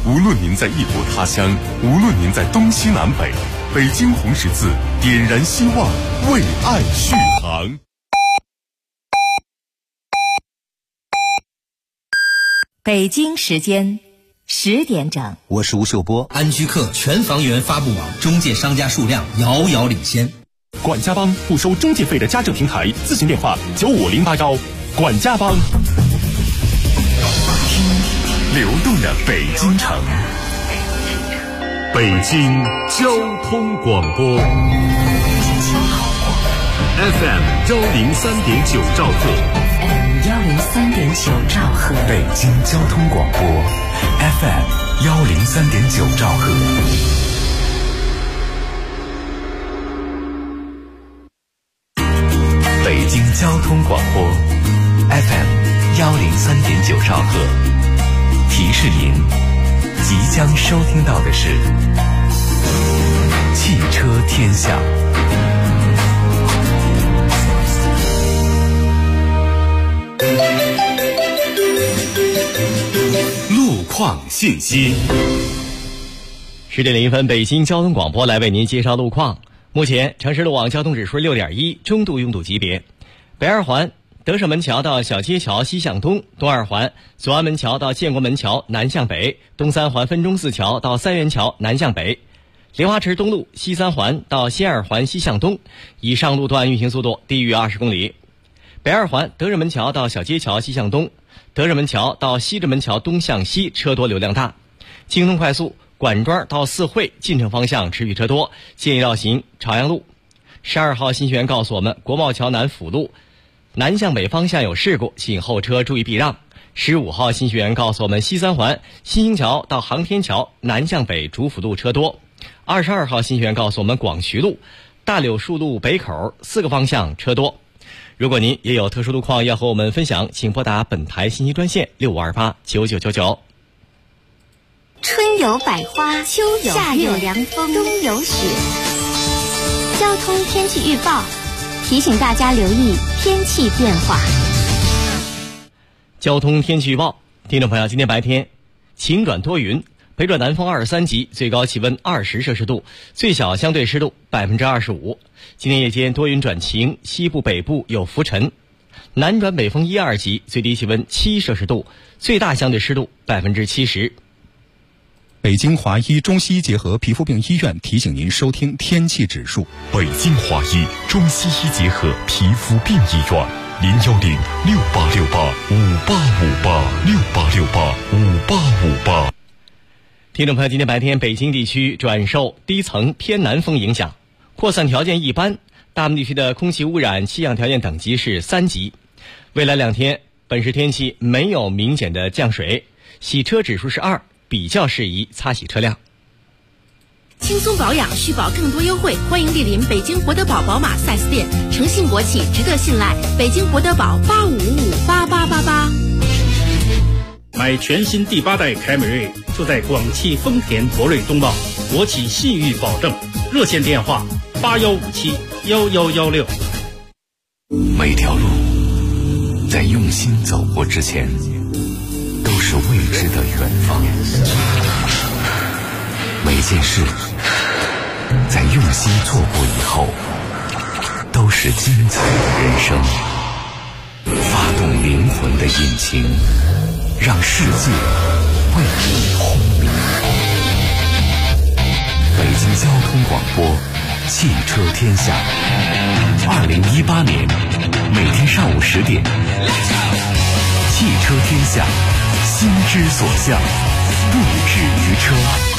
无论您在异国他乡，无论您在东西南北，北京红十字点燃希望，为爱续航。 北京时间10点整， 我是吴秀波。 安居客全房源发布网中介商家数量遥遥领先。 管家帮不收中介费的家政平台，咨询电话95081。管家帮。 流动的北京城，北京交通广播 FM 103.9兆赫 103.9兆赫， 北京交通广播 FM 103.9兆赫。北京交通广播 FM 103.9兆赫。提示您，即将收听到的是汽车天下。 路况信息。 10点01分，北京交通广播来为您介绍路况。目前城市路网交通指数6.1，中度拥堵级别。北二环德胜门桥到小街桥西向东，东二环左安门桥到建国门桥南向北，东三环分钟寺桥到三元桥南向北。莲花池东路西三环到西二环西向东，以上路段运行速度低于20公里。北二环德胜门桥到小街桥西向东，德胜门桥到西直门桥东向西车多流量大。京通快速管庄到四惠进城方向持续车多，建议绕行朝阳路。12号新学员告诉我们，国贸桥南辅路南向北方向有事故，请后车注意避让。15号新学员告诉我们，西三环新兴桥到航天桥南向北主辅路车多。22号新学员告诉我们，广渠路大柳树路北口4个方向车多。如果您也有特殊路况要和我们分享，请拨打本台信息专线65289999。 春有百花，秋有夏有凉风，冬有雪。交通天气预报提醒大家留意天气变化。 交通天气预报，听众朋友，今天白天晴转多云，北转南风23级，最高气温20摄氏度，最小相对湿度25%。今天夜间多云转晴，西部北部有浮尘，南转北风1、2级，最低气温7摄氏度，最大相对湿度70%。 北京华医中西医结合皮肤病医院提醒您收听天气指数。 北京华医中西医结合皮肤病医院，0106868585858，686858。 听众朋友，今天白天北京地区转受低层偏南风影响，扩散条件一般，大部分地区的空气污染气象条件等级是3级。未来2天，本市天气没有明显的降水，洗车指数是2，比较适宜擦洗车辆。 轻松保养，续保更多优惠，欢迎莅临北京博德堡宝马 4S 店，诚信国企，值得信赖。北京博德堡85558888。 买全新第8代凯美瑞，就在广汽丰田博瑞东茂，国企信誉保证。热线电话81571116。 每条路在用心走过之前，都是未知的远方。每件事在用心做过以后，都是精彩的人生。发动灵魂的引擎，让世界为你轰鸣。北京交通广播，汽车天下。2018年每天上午10点，汽车天下，心之所向，不止于车。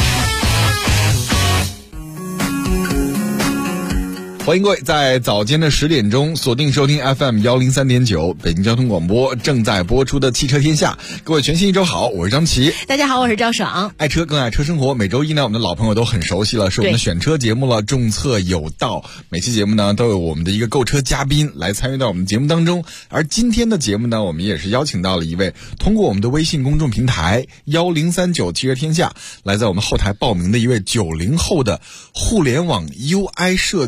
欢迎各位在早间的10点钟锁定收听 FM 103.9北京交通广播正在播出的汽车天下。各位全新一周好，我是张琪。 大家好，我是赵爽。 爱车更爱车生活，每周一呢，我们的老朋友都很熟悉了，是我们的选车节目了，重策有道。每期节目呢，都有我们的一个购车嘉宾来参与到我们节目当中。而今天的节目呢，我们也是邀请到了一位通过我们的微信公众平台1039汽车天下来在我们后台报名的一位90后的互联网 UI 设计师。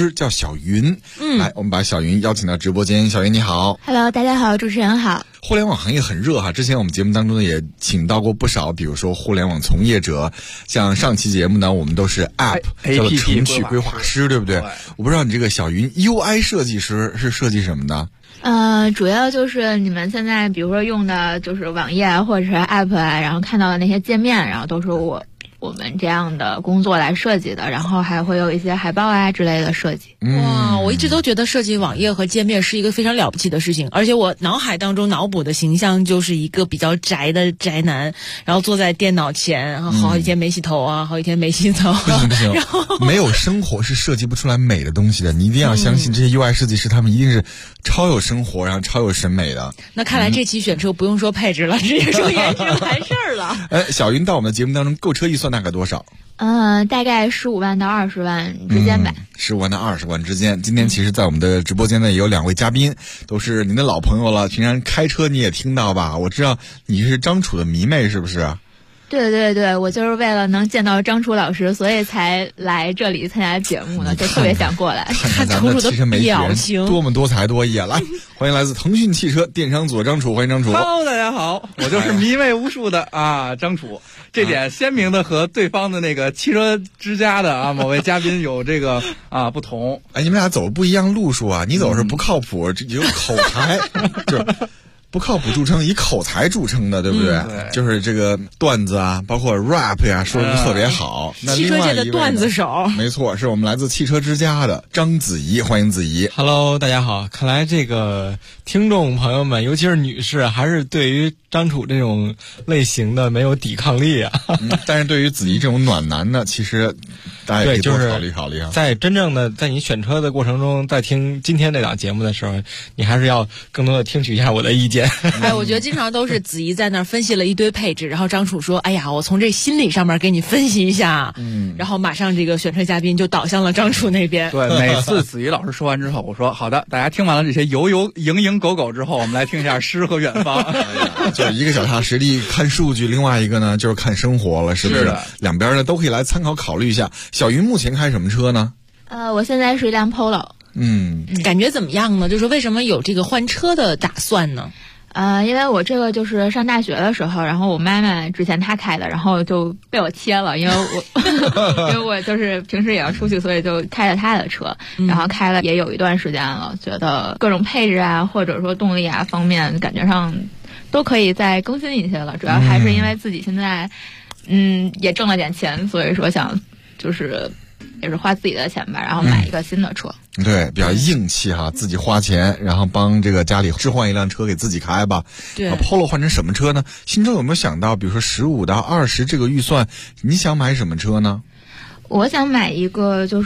师，叫小云。来，我们把小云邀请到直播间。小云你好。 Hello， 大家好，主持人好。 互联网行业很热哈，之前我们节目当中呢也请到过不少，比如说互联网从业者，像上期节目呢，我们都是 App 叫做程序规划师，对不对？我不知道你这个小云 UI 设计师是设计什么的？ 主要就是你们现在比如说用的就是网页啊，或者是 App 啊，然后看到的那些界面，然后都是我们这样的工作来设计的，然后还会有一些海报啊之类的设计。 哇，我一直都觉得设计网页和界面是一个非常了不起的事情，而且我脑海当中脑补的形象就是一个比较宅的宅男，然后坐在电脑前，然后好几天没洗头啊，好几天没洗澡。 不行，然后没有生活是设计不出来美的东西的，你一定要相信这些 UI 设计师，他们一定是超有生活，然后超有审美的。 那看来这期选车不用说配置了，直接说颜值完事儿了。 小云到我们的节目当中，购车预算大概多少？ 大概15万到20万之间吧。 15万到20万之间。今天其实在我们的直播间呢也有2位嘉宾，都是您的老朋友了，平常开车你也听到吧？我知道你是张楚的迷妹，是不是？ 对对对，我就是为了能见到张楚老师，所以才来这里参加节目的，就特别想过来看咱们的汽车媒体人多么多才多艺啊！来，欢迎来自腾讯汽车电商组张楚，欢迎张楚。 Hello， 大家好，我就是迷妹无数的张楚，这点鲜明的和对方的那个汽车之家的某位嘉宾有这个不同。 哎，你们俩走不一样路数啊！你走是不靠谱，有口才，就是不靠谱著称，以口才著称的，对不对？ 对， 就是这个段子啊，包括 rap 呀，说的特别好。那汽车界的段子手， 没错，是我们来自汽车之家的张子怡，欢迎子怡。 Hello， 大家好。看来这个听众朋友们，尤其是女士，还是对于张楚这种类型的没有抵抗力啊。 但是对于子怡这种暖男呢，其实大家也可以多考虑考虑啊。 在真正的在你选车的过程中，在听今天这档节目的时候，你还是要更多的听取一下我的意见。 哎，我觉得经常都是子怡在那儿分析了一堆配置，然后张楚说：“哎呀，我从这心理上面给你分析一下。”然后马上这个选车嘉宾就倒向了张楚那边。 对，每次子怡老师说完之后，我说：“好的，大家听完了这些蝇狗狗之后，我们来听一下诗和远方。” 就是一个脚踏实地看数据，另外一个呢就是看生活了，是不是？两边呢都可以来参考考虑一下。小云目前开什么车呢？ 我现在是一辆 Polo。 感觉怎么样呢？就是为什么有这个换车的打算呢？ 因为我这个就是上大学的时候，然后我妈妈之前她开的，然后就被我切了，因为我就是平时也要出去，所以就开了她的车，然后开了也有一段时间了，觉得各种配置啊，或者说动力啊方面，感觉上都可以再更新一些了。主要还是因为自己现在也挣了点钱，所以说想就是也是花自己的钱吧，然后买一个新的车。 对，比较硬气哈，自己花钱，然后帮这个家里置换一辆车给自己开吧。 对 ，Polo 换成什么车呢？心中有没有想到，比如说15到20这个预算，你想买什么车呢？ 我想买一个就是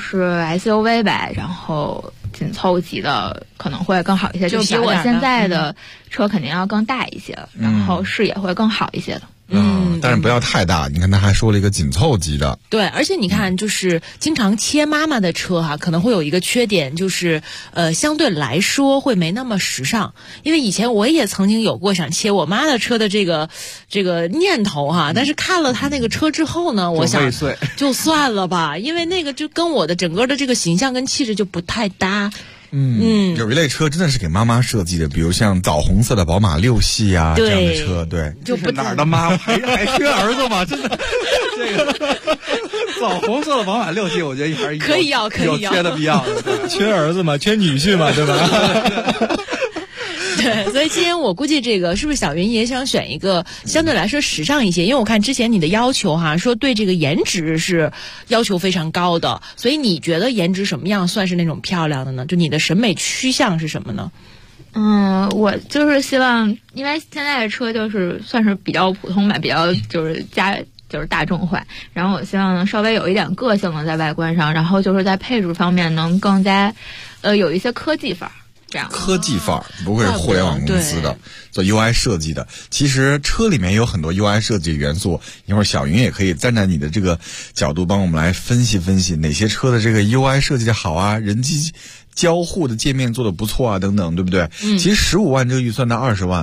SUV 吧，然后紧凑级的可能会更好一些，就比我现在的车肯定要更大一些，然后视野会更好一些的。 但是不要太大。你看他还说了一个紧凑级的。 对，而且你看，就是经常切妈妈的车可能会有一个缺点，就是相对来说会没那么时尚。因为以前我也曾经有过想切我妈的车的这个念头但是看了她那个车之后呢，我想就算了吧，因为那个就跟我的整个的这个形象跟气质就不太搭。 有一类车真的是给妈妈设计的，比如像枣红色的宝马6系啊这样的车，对， 就不哪儿的妈还缺儿子吗？真的，这个枣红色的宝马6系，我觉得还是可以要有缺的必要的。 缺儿子嘛，缺女婿嘛，对吧？ 对，所以今天我估计这个是不是小云也想选一个相对来说时尚一些？因为我看之前你的要求说对这个颜值是要求非常高的，所以你觉得颜值什么样算是那种漂亮的呢？就你的审美趋向是什么呢？ 我就是希望，因为现在的车就是算是比较普通吧，比较就是大众化，然后我希望能稍微有一点个性的在外观上，然后就是在配置方面能更加有一些科技范儿。这样科技范儿，不愧是互联网公司的做 UI 设计的。其实车里面有很多 UI 设计元素，一会儿小云也可以站在你的这个角度帮我们来分析分析哪些车的这个 UI 设计的好啊，人机交互的界面做的不错啊等等，对不对？其实15万这个预算到20万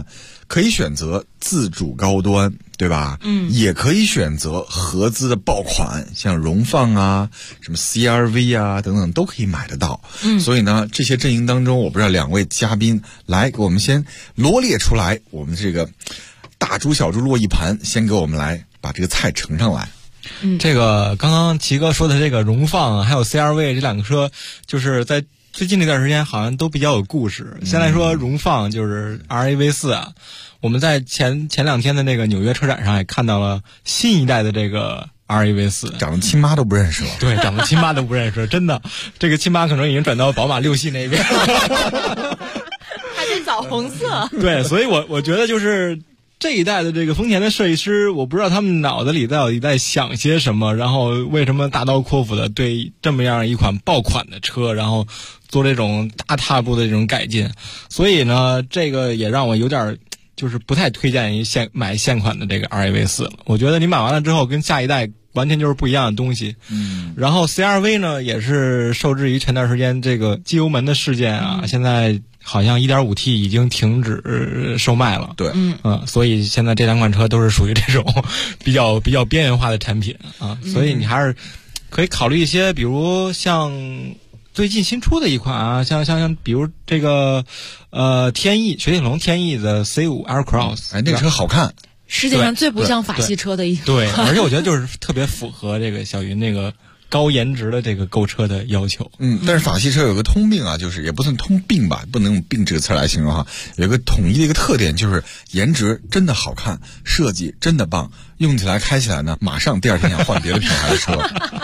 可以选择自主高端，对吧？也可以选择合资的爆款，像荣放啊、什么 CRV 啊等等都可以买得到。所以呢，这些阵营当中，我不知道两位嘉宾来给我们先罗列出来，我们这个大猪小猪落一盘，先给我们来把这个菜盛上来。 这个刚刚齐哥说的这个荣放还有 CRV 这两个车，就是在最近这段时间好像都比较有故事。先来说荣放，就是 RAV4 啊，我们在前2天的那个纽约车展上也看到了新一代的这个 RAV4， 长得亲妈都不认识了。 对，长得亲妈都不认识，真的，这个亲妈可能已经转到宝马6系那边， 还得枣红色。 对，所以我觉得就是这一代的这个丰田的设计师，我不知道他们脑子里到底在想些什么，然后为什么大刀阔斧的对这么样一款爆款的车，然后做这种大踏步的这种改进。所以呢，这个也让我有点就是不太推荐买现款的这个 RAV4 了。我觉得你买完了之后跟下一代完全就是不一样的东西。然后 CRV 呢也是受制于前段时间这个机油门的事件啊，现在好像 1.5T 已经停止售卖了。 对， 所以现在这两款车都是属于这种比较边缘化的产品啊，所以你还是可以考虑一些，比如像最近新出的一款啊，像比如这个天翼雪铁龙天翼的 C5 Aircross， 那个车好看， 世界上最不像法系车的一对，而且我觉得就是特别符合这个小云那个高颜值的这个购车的要求。 但是法系车有个通病啊，就是也不算通病吧，不能用病这个词来形容哈，有一个统一的一个特点，就是颜值真的好看，设计真的棒，用起来开起来呢，马上第二天想换别的品牌的车。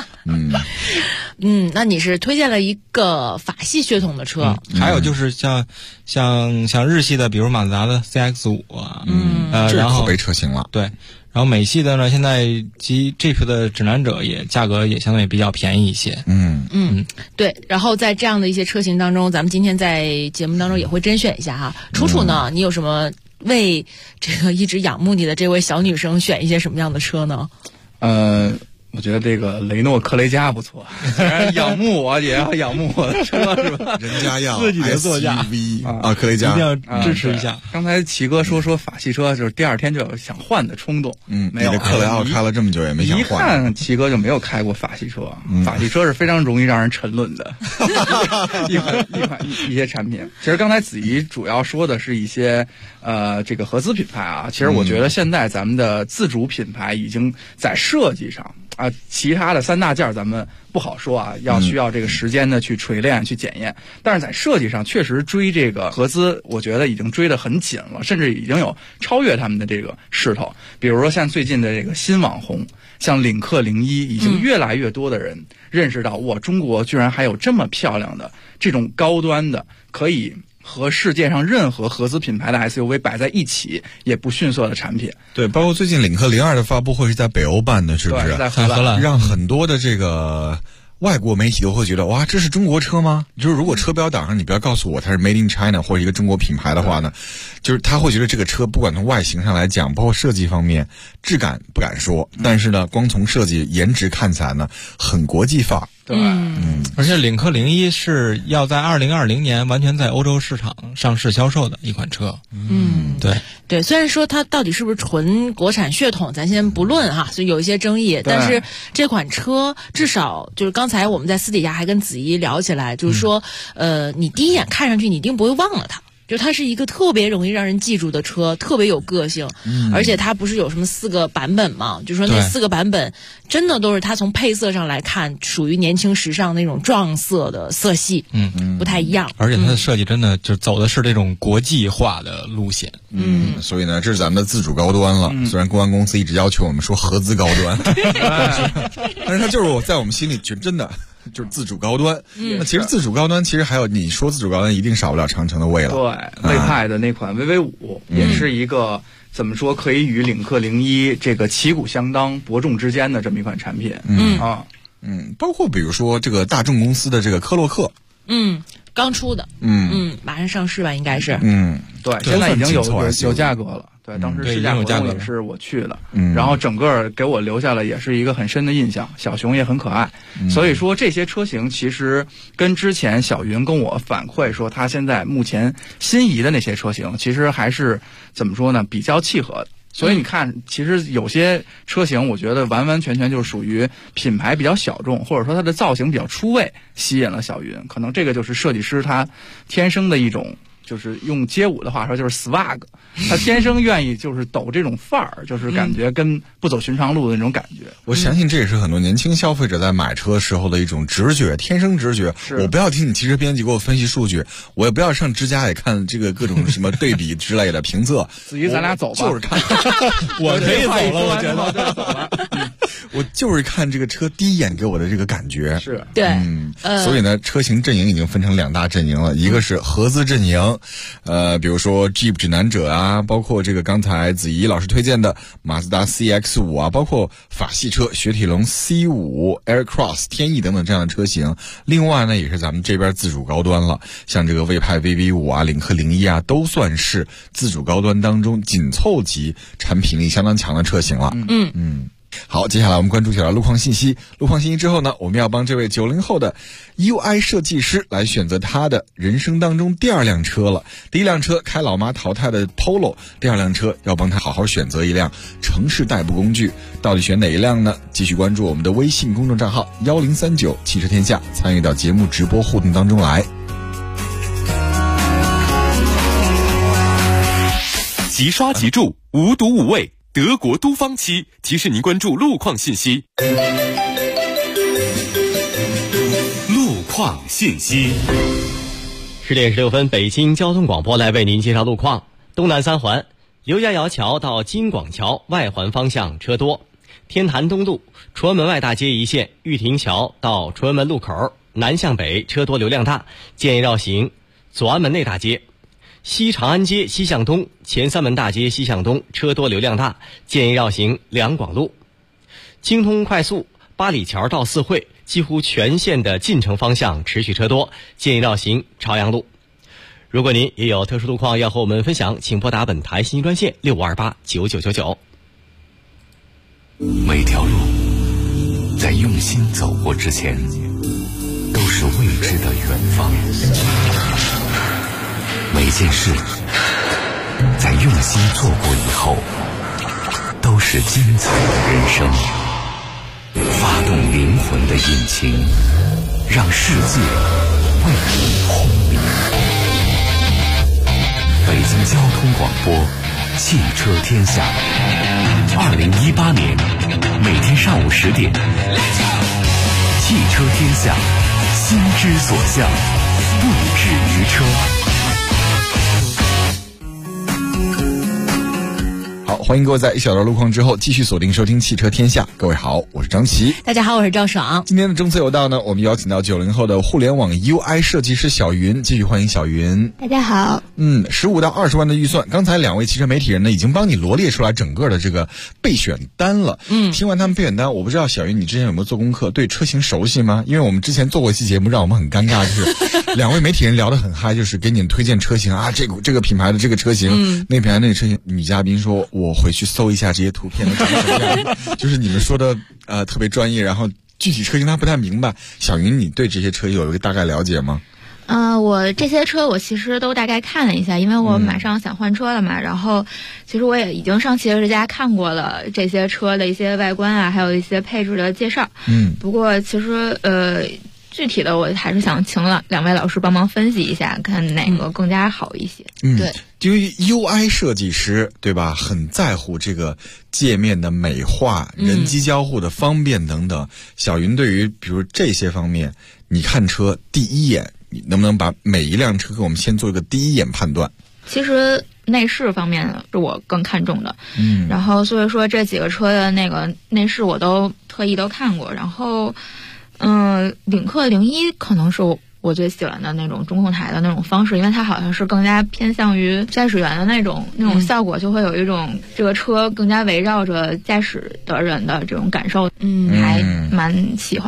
那你是推荐了一个法系血统的车， 还有就是像日系的，比如马自达的 CX-5 啊， 这口碑车型了。 对，然后美系的呢，现在Jeep 的指南者价格也相对比较便宜一些。 对。然后在这样的一些车型当中，咱们今天在节目当中也会甄选一下哈。楚楚呢，你有什么为这个一直仰慕你的这位小女生选一些什么样的车呢？ 我觉得这个雷诺科雷嘉不错，虽然仰慕我也要仰慕我的车，是吧？ 人家要自己的座驾 SUV 科雷嘉一定要支持一下。 刚才齐哥说法系车，就是第二天就有想换的冲动。没有。 你的克莱奥开了这么久也没想换。 一看齐哥就没有开过法系车，法系车是非常容易让人沉沦的一些产品。其实刚才子怡主要说的是一些这个合资品牌啊，其实我觉得现在咱们的自主品牌已经在设计上。其他的三大件咱们不好说啊，需要这个时间的去锤炼、去检验。但是在设计上，确实追这个合资，我觉得已经追得很紧了，甚至已经有超越他们的这个势头。比如说像最近的这个新网红，像领克01，已经越来越多的人认识到，哇，中国居然还有这么漂亮的这种高端的，可以和世界上任何合资品牌的 SUV 摆在一起也不逊色的产品。 对，包括最近领克02的发布会是在北欧办的，是不是？ 在荷兰， 让很多的这个外国媒体都会觉得，哇，这是中国车吗？就是如果车标档上你不要告诉我它是 Made in China 或者一个中国品牌的话呢，就是他会觉得这个车不管从外形上来讲，包括设计方面，质感不敢说，但是呢，光从设计颜值看起来呢，很国际化。 对， 而且领克01是要在2020年完全在欧洲市场上市销售的一款车。 对，虽然说它到底是不是纯国产血统，咱先不论哈，所以有一些争议。但是这款车至少就是刚才我们在私底下还跟子怡聊起来，就是说，你第一眼看上去你一定不会忘了它。就它是一个特别容易让人记住的车，特别有个性，而且它不是有什么4个版本嘛？就说那4个版本真的都是它从配色上来看，属于年轻时尚那种撞色的色系，不太一样。 而且它的设计真的就走的是这种国际化的路线， 所以呢，这是咱们的自主高端了。虽然公安公司一直要求我们说合资高端，但是它就是在我们心里真的。就是自主高端，那其实自主高端，其实还有你说自主高端一定少不了长城的蔚了。 对，魏派的那款 VV5 也是一个怎么说可以与领克01这个旗鼓相当、伯仲之间的这么一款产品。 包括比如说这个大众公司的这个科洛克， 刚出的，马上上市吧，应该是。 对，现在已经有价格了。 对，当时试驾活动也是我去的，然后整个给我留下了也是一个很深的印象。小熊也很可爱，所以说这些车型其实跟之前小云跟我反馈说他现在目前心仪的那些车型，其实还是怎么说呢，比较契合的。所以你看，其实有些车型，我觉得完完全全就是属于品牌比较小众，或者说它的造型比较出位，吸引了小云。可能这个就是设计师他天生的一种，就是用街舞的话说就是 swag， 他天生愿意就是抖这种范儿，就是感觉跟不走寻常路的那种感觉。 我相信这也是很多年轻消费者在买车时候的一种直觉，天生直觉。我不要听你汽车编辑给我分析数据，我也不要上之家也看这个各种什么对比之类的评测。 子怡，咱俩走吧。 就是看， 我可以走了，我觉得。 我就是看这个车第一眼给我的这个感觉。 是对， 所以呢，车型阵营已经分成2大阵营了，一个是合资阵营，比如说 Jeep 指南者啊，包括这个刚才子怡老师推荐的马自达 CX-5 啊，包括法系车雪铁龙 C5、Aircross 天翼等等这样的车型。另外呢，也是咱们这边自主高端了，像这个魏派 VV5 啊、领克01啊，都算是自主高端当中紧凑级产品力相当强的车型了。好，接下来我们关注起来路况信息。路况信息之后呢，我们要帮这位90后的 UI 设计师来选择他的人生当中第2辆车了。第1辆车开老妈淘汰的 Polo， 第2辆车要帮他好好选择一辆城市代步工具，到底选哪一辆呢？继续关注我们的微信公众账号1039汽车天下，参与到节目直播互动当中来。 即刷即住，无毒无味。德国都方漆提示您关注路况信息。路况信息。 10点16分，北京交通广播来为您介绍路况。东南3环，刘家窑桥到金广桥外环方向车多；天坛东路崇文门外大街一线玉亭桥到崇文门路口南向北车多流量大，建议绕行左安门内大街。西长安街西向东前3门大街西向东车多流量大，建议绕行两广路。京通快速八里桥到四惠几乎全线的进城方向持续车多，建议绕行朝阳路。如果您也有特殊路况要和我们分享，请拨打本台信息专线65289999。 每条路在用心走过之前，都是未知的远方。每件事在用心做过以后，都是精彩的人生。发动灵魂的引擎，让世界为你轰鸣。北京交通广播汽车天下，2018年每天上午10点，汽车天下，心之所向，不止于车。 好，欢迎各位在1小段路况之后继续锁定收听汽车天下。各位好，我是张琪。 大家好，我是赵爽。 今天的政策有道呢，我们邀请到90后的互联网 UI 设计师小云，继续欢迎小云。 大家好。 15到20万的预算，刚才2位汽车媒体人呢已经帮你罗列出来整个的这个备选单了。听完他们备选单，我不知道小云你之前有没有做功课，对车型熟悉吗？因为我们之前做过一期节目，让我们很尴尬，就是2位媒体人聊得很嗨，就是给你们推荐车型啊，这个品牌的这个车型，那品牌那个车型，女嘉宾说我回去搜一下这些图片的长什么样就是你们说的特别专业，然后具体车型他不太明白。小云，你对这些车有一个大概了解吗？ 我这些车我其实都大概看了一下，因为我马上想换车了嘛，然后其实我也已经上汽车之家看过了这些车的一些外观啊，还有一些配置的介绍。不过其实具体的我还是想请2位老师帮忙分析一下，看哪个更加好一些。 对， 对于 UI 设计师，对吧，很在乎这个界面的美化、人机交互的方便等等。小云对于比如这些方面，你看车第一眼，你能不能把每一辆车给我们先做一个第一眼判断？ 其实内饰方面是我更看重的，然后所以说这几个车的那个内饰我都特意都看过，然后领克01可能是我最喜欢的那种中控台的那种方式，因为它好像是更加偏向于驾驶员的那种效果，就会有一种这个车更加围绕着驾驶的人的这种感受，还蛮喜欢的。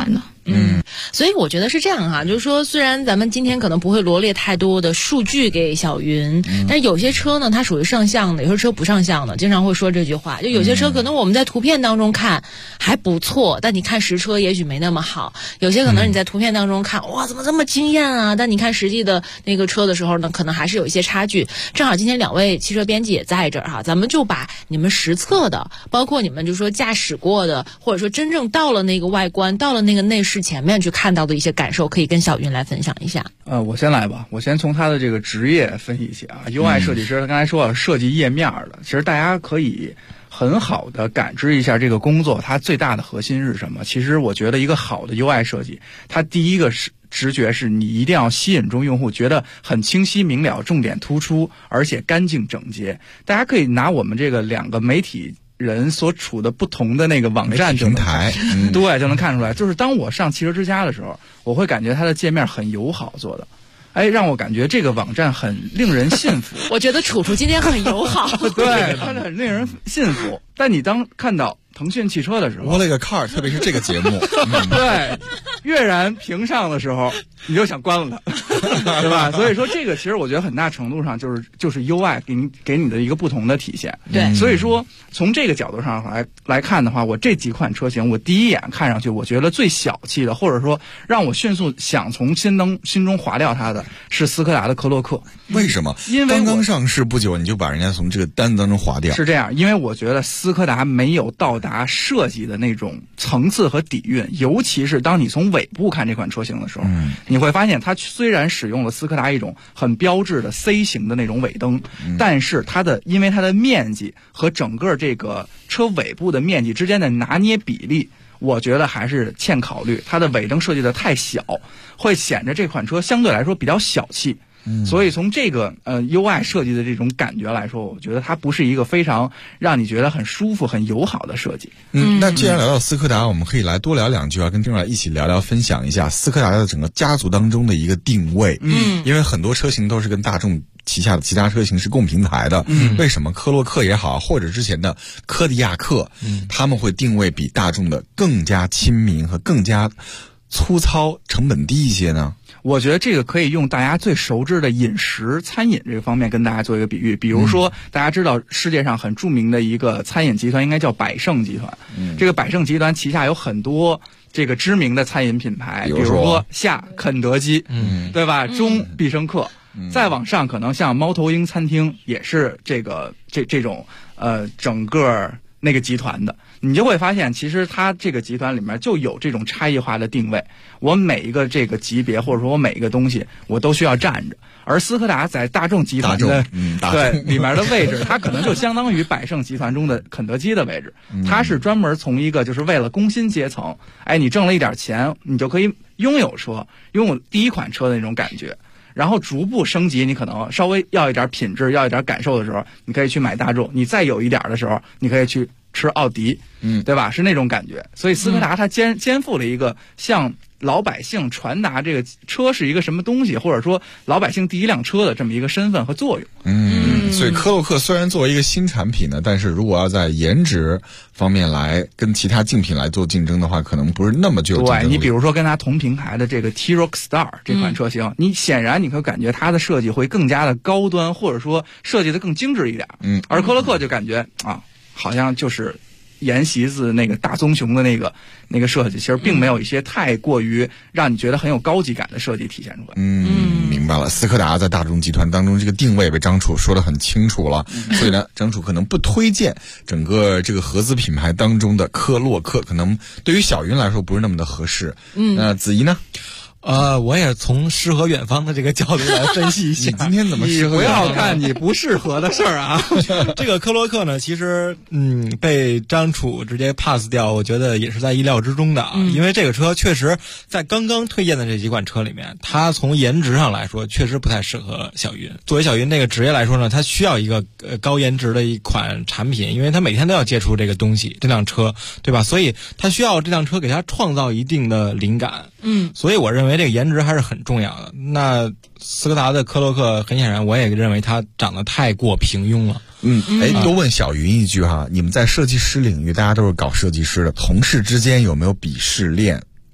所以我觉得是这样哈，就是说虽然咱们今天可能不会罗列太多的数据给小云，但是有些车呢它属于上相的，有些车不上相的，经常会说这句话。就有些车可能我们在图片当中看还不错，但你看实车也许没那么好。有些可能你在图片当中看，哇，怎么这么惊艳啊？但你看实际的那个车的时候呢，可能还是有一些差距。正好今天2位汽车编辑也在这儿哈，咱们就把你们实测的，包括你们就说驾驶过的，或者说真正到了那个外观，到了那个内饰前面去看到的一些感受，可以跟小云来分享一下。 我先来吧，我先从他的这个职业分析一下啊。UI 设计师，他刚才说了设计页面的，其实大家可以很好的感知一下这个工作它最大的核心是什么。其实我觉得一个好的 UI 设计，它第一个是直觉是你一定要吸引中用户觉得很清晰明了，重点突出，而且干净整洁。大家可以拿我们这个2个媒体人所处的不同的那个网站平台， 对，就能看出来。就是当我上汽车之家的时候，我会感觉它的界面很友好做的，让我感觉这个网站很令人信服。 我觉得楚楚今天很友好， 对，它很令人信服。但你当看到腾讯汽车的时候， 我勒个靠，特别是这个节目， 对，跃然屏上的时候，你就想关了它，对吧？所以说这个其实我觉得很大程度上就是 UI 给你的一个不同的体现。 对， 所以说从这个角度上来看的话，我这几款车型，我第一眼看上去，我觉得最小气的，或者说让我迅速想从心中划掉它的是斯柯达的科洛克。 为什么？ 因为刚刚上市不久，你就把人家从这个单子当中划掉。 是这样，因为我觉得斯柯达没有到达设计的那种层次和底蕴，尤其是当你从尾部看这款车型的时候，你会发现它虽然使用了斯柯达一种很标志的 C 型的那种尾灯，但是因为它的面积和整个这个车尾部的面积之间的拿捏比例，我觉得还是欠考虑。它的尾灯设计的太小，会显得这款车相对来说比较小气。所以从这个UI 设计的这种感觉来说，我觉得它不是一个非常让你觉得很舒服、很友好的设计。 那既然聊到斯柯达，我们可以来多聊2句啊，跟听众来一起聊聊，分享一下斯柯达的整个家族当中的一个定位。因为很多车型都是跟大众旗下的其他车型是共平台的。为什么科洛克也好，或者之前的柯迪亚克，他们会定位比大众的更加亲民和更加粗糙、成本低一些呢？ 我觉得这个可以用大家最熟知的饮食餐饮这个方面跟大家做一个比喻。比如说大家知道世界上很著名的一个餐饮集团应该叫百胜集团。这个百胜集团旗下有很多这个知名的餐饮品牌，比如说下肯德基，对吧？中必胜客，再往上可能像猫头鹰餐厅也是这种整个那个集团的。你就会发现其实它这个集团里面就有这种差异化的定位，我每一个这个级别或者说我每一个东西我都需要站着。而斯柯达在大众集团的对里面的位置，它可能就相当于百胜集团中的肯德基的位置。它是专门从一个就是为了工薪阶层，你挣了一点钱，你就可以拥有车，拥有第一款车的那种感觉。然后逐步升级，你可能稍微要一点品质，要一点感受的时候，你可以去买大众；你再有一点的时候，你可以去吃奥迪，对吧？是那种感觉。所以斯柯达它肩负了一个向老百姓传达这个车是一个什么东西，或者说老百姓第一辆车的这么一个身份和作用。 所以科洛克虽然作为一个新产品呢，但是如果要在颜值方面来跟其他竞品来做竞争的话，可能不是那么具有竞争力。 对，你比如说跟它同平台的这个 T-Roc Star 这款车型，你显然你会感觉它的设计会更加的高端，或者说设计的更精致一点。而科洛克就感觉好像就是沿袭自那个大棕熊的那个设计，其实并没有一些太过于让你觉得很有高级感的设计体现出来。 明白了。斯柯达在大众集团当中这个定位被张楚说得很清楚了，所以呢，张楚可能不推荐整个这个合资品牌当中的科洛克，可能对于小云来说不是那么的合适。那子怡呢？ 我也从诗和远方的这个角度来分析一下。 你今天怎么诗和远方？ 你不要干你不适合的事儿啊！这个科洛克呢，其实被张楚直接 pass 掉，我觉得也是在意料之中的啊。因为这个车确实在刚刚推荐的这几款车里面，它从颜值上来说确实不太适合小云。作为小云这个职业来说呢，它需要一个高颜值的一款产品，因为它每天都要接触这个东西，这辆车，对吧？所以它需要这辆车给它创造一定的灵感。所以我认为这个颜值还是很重要的。那斯柯达的科洛克很显然我也认为它长得太过平庸了。 多问小云一句哈，你们在设计师领域大家都是搞设计师的，同事之间有没有鄙视链？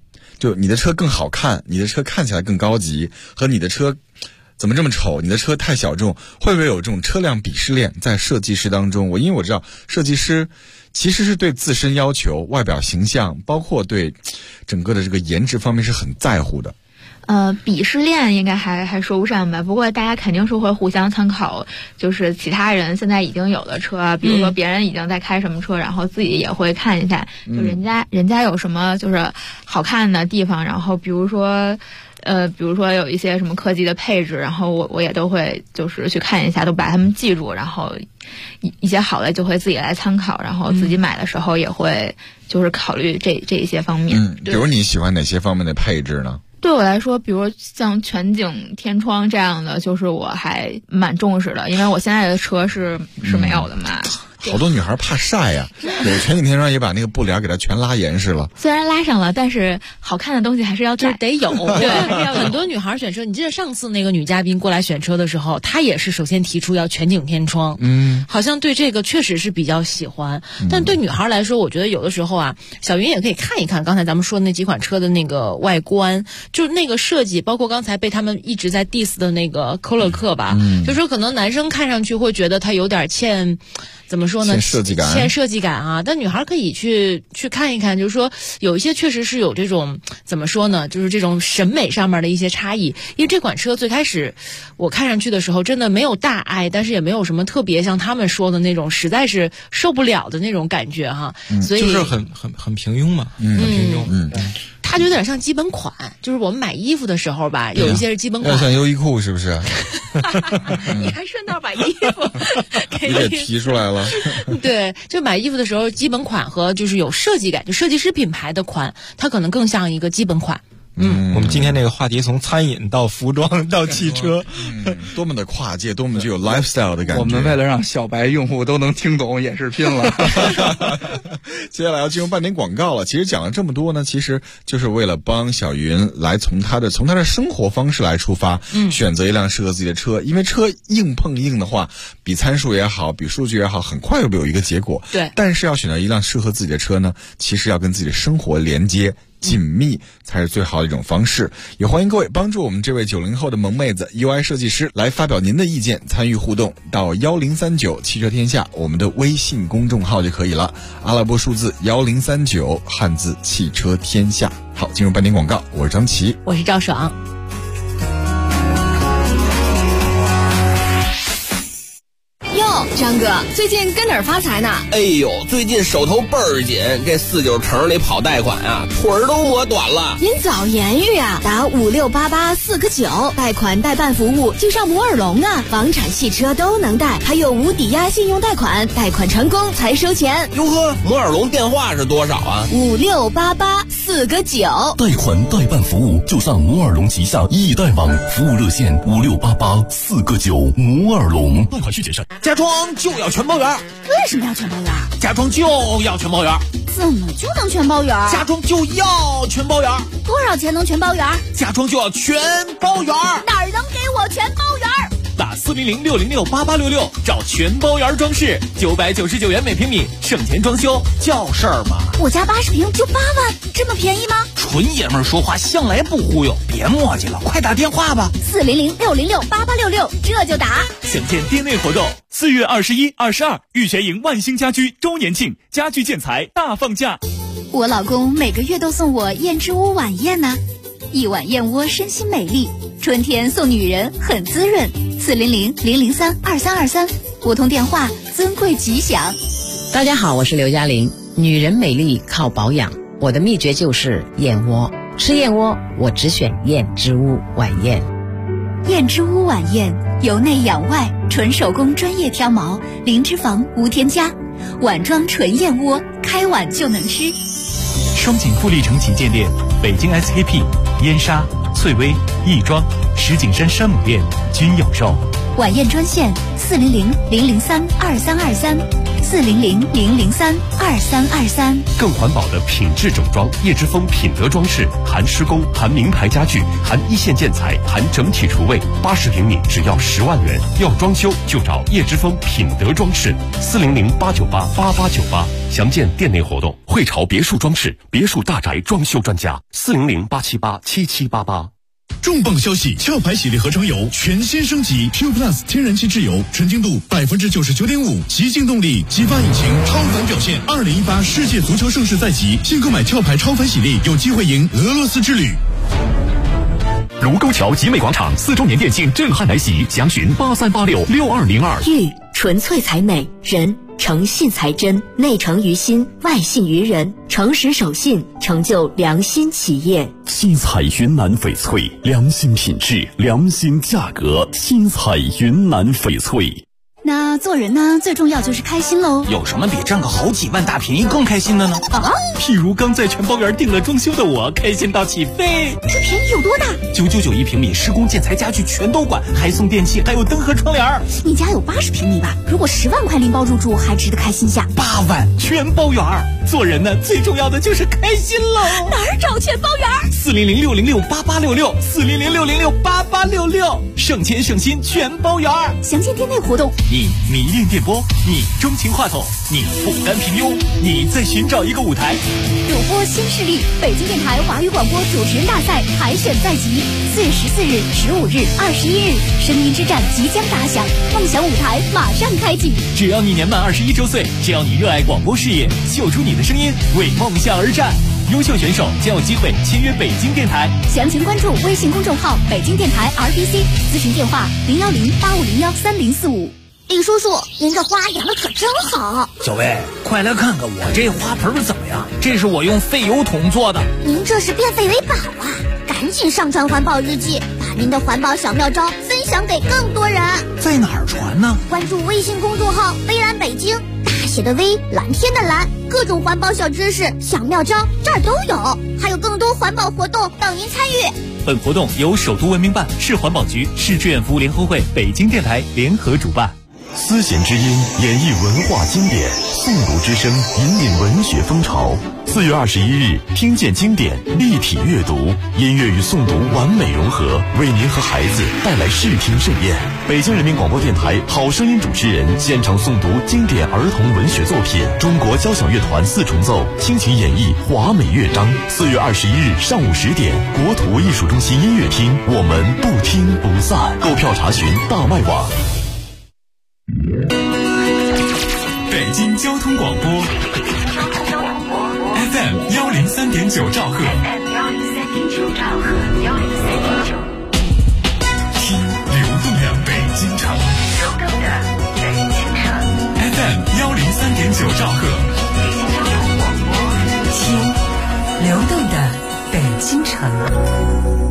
就你的车更好看，你的车看起来更高级，和你的车怎么这么丑，你的车太小众，会不会有这种车辆鄙视链在设计师当中？因为我知道设计师其实是对自身要求、外表形象，包括对整个的这个颜值方面是很在乎的。 鄙视链应该还说不上吧，不过大家肯定是会互相参考，就是其他人现在已经有的车，比如说别人已经在开什么车，然后自己也会看一下，就人家有什么就是好看的地方，然后比如说有一些什么科技的配置，然后我也都会就是去看一下，都把它们记住，然后一些好的就会自己来参考，然后自己买的时候也会就是考虑这一些方面。 比如你喜欢哪些方面的配置呢？ 对我来说，比如像全景天窗这样的，就是我还蛮重视的，因为我现在的车是没有的嘛。 好多女孩怕晒呀，有全景天窗也把那个布帘给它全拉严实了。 虽然拉上了，但是好看的东西还是要就得有。对，很多女孩选车，你记得上次那个女嘉宾过来选车的时候，她也是首先提出要全景天窗。好像对这个确实是比较喜欢。但对女孩来说，我觉得有的时候啊，小云也可以看一看刚才咱们说的那几款车的那个外观，就是那个设计，包括刚才被他们一直在 diss 的那个科勒克吧，就说可能男生看上去会觉得它有点欠。怎么说呢？欠设计感啊！但女孩可以去看一看，就是说有一些确实是有这种怎么说呢？就是这种审美上面的一些差异。因为这款车最开始我看上去的时候，真的没有大碍，但是也没有什么特别像他们说的那种实在是受不了的那种感觉哈。所以就是很平庸嘛，很平庸。 它就有点像基本款，就是我们买衣服的时候吧，有一些是基本款。 要像优衣库是不是？ 你还顺道把衣服给提出来了。 对，就买衣服的时候，基本款和就是有设计感，就设计师品牌的款，它可能更像一个基本款。 我们今天这个话题从餐饮到服装到汽车， 多么的跨界，多么具有 lifestyle 的感觉。 我们为了让小白用户都能听懂，也是拼了。 接下来要进入半点广告了。其实讲了这么多呢，其实就是为了帮小云来从他的生活方式来出发，选择一辆适合自己的车。因为车硬碰硬的话，比参数也好，比数据也好，很快会有一个结果。 对。 但是要选择一辆适合自己的车呢，其实要跟自己的生活连接紧密才是最好的一种方式。也欢迎各位帮助我们这位90后的萌妹子 UI 设计师来发表您的意见，参与互动到1039汽车天下我们的微信公众号就可以了，阿拉伯数字1039，汉字汽车天下。好，进入半点广告，我是张琪， 我是赵爽。 张哥，最近跟哪儿发财呢？ 哎呦，最近手头倍儿紧，这49城里跑贷款啊，腿儿都磨短了。 您早言语啊，打5688-4个9，贷款代办服务就上摩尔龙啊，房产、汽车都能贷，还有无抵押信用贷款，贷款成功才收钱。 哟呵，摩尔龙电话是多少啊 ？5688-4个9。 贷款代办服务就上摩尔龙旗下易贷网，服务热线5688-4个9，摩尔龙。贷款需谨慎。 家装就要全包圆。 为什么要全包圆？ 家装就要全包圆。 怎么就能全包圆？ 家装就要全包圆。 多少钱能全包圆？ 家装就要全包圆。 哪儿能给我全包圆？ 打400-606-8866找全包圆装饰，999元每平米，省钱装修，叫事儿吗？ 我家80平就8万，这么便宜吗？ 纯爷们儿说话向来不忽悠，别磨叽了，快打电话吧。 400-606-8866，这就打。 想见店内活动，4月21、22，玉泉营万兴家居周年庆，家具建材大放价。 我老公每个月都送我燕之屋晚宴呢，一碗燕窝身心美丽，春天送女人很滋润。400-003-2323，拨通电话，尊贵吉祥。 大家好，我是刘嘉玲。女人美丽靠保养，我的秘诀就是燕窝。吃燕窝，我只选燕之屋晚宴。 燕之屋晚宴，由内养外，纯手工专业挑毛，零脂肪无添加，碗装纯燕窝，开碗就能吃。 双井富力城旗舰店、北京 SKP、燕莎、翠微、亦庄、石景山山姆店均有售。 晚宴专线400-003-2323。 400-003-2323。 更环保的品质整装，叶之峰品德装饰，含施工，含名牌家具，含一线建材，含整体厨卫，80平米只要10万元。要装修就找叶之峰品德装饰，400-898-8898。详见店内活动。汇潮别墅装饰，别墅大宅装修专家，400-878-7788。 重磅消息！壳牌洗涤合成油全新升级 Q Plus 天然气质油，纯净度99.5%，极净动力，激发引擎，超凡表现。2018世界足球盛世在即，现购买壳牌超凡洗涤，有机会赢俄罗斯之旅。 卢沟桥集美广场4周年店庆震撼来袭，详询83866202。 玉纯粹才美，人诚信才真，内诚于心，外信于人，诚实守信，成就良心企业。 新彩云南翡翠，良心品质，良心价格。新彩云南翡翠。 那做人呢，最重要就是开心喽。 有什么比占个好几万大便宜更开心的呢？譬如刚在全包园订了装修的我，开心到起飞。 这便宜有多大 ？999平米，施工建材家具全都管，还送电器，还有灯和窗帘。 你家有80平米吧？如果10万块拎包入住，还值得开心下。 8万全包园。做人呢，最重要的就是开心喽。 哪儿找全包园 ？400-606-8866，400-606-8866，省钱省心全包园。 详见店内活动。 你迷恋电波，你钟情话筒，你不甘平庸，你在寻找一个舞台。 主播新势力，北京电台华语广播主持人大赛海选在即，4月14日、15日、21日，声音之战即将打响，梦想舞台马上开启。 只要你年满21周岁，只要你热爱广播事业，秀出你的声音，为梦想而战。优秀选手将有机会签约北京电台。 详情关注微信公众号北京电台 RBC， 咨询电话010-8501-3045。李叔叔，您这花养的可真好。 小薇，快来看看我这花盆怎么样？这是我用废油桶做的。 您这是变废为宝啊！赶紧上传环保日记，把您的环保小妙招分享给更多人。 在哪儿传呢？ 关注微信公众号微蓝北京，大写的微，蓝天的蓝，各种环保小知识、小妙招这儿都有，还有更多环保活动等您参与。 本活动由首都文明办、市环保局、市志愿服务联合会、北京电台联合主办。 丝弦之音演绎文化经典，诵读之声引领文学风潮。4月21日，听见经典，立体阅读，音乐与诵读完美融合，为您和孩子带来视听盛宴。北京人民广播电台好声音主持人现场诵读经典儿童文学作品，中国交响乐团4重奏倾情演绎华美乐章。4月21日上午10点，国土艺术中心音乐厅，我们不听不散。购票查询大麦网。 北京交通广播 FM 103.9兆赫，听流动的北京城，FM 103.9兆赫， 听流动的北京城。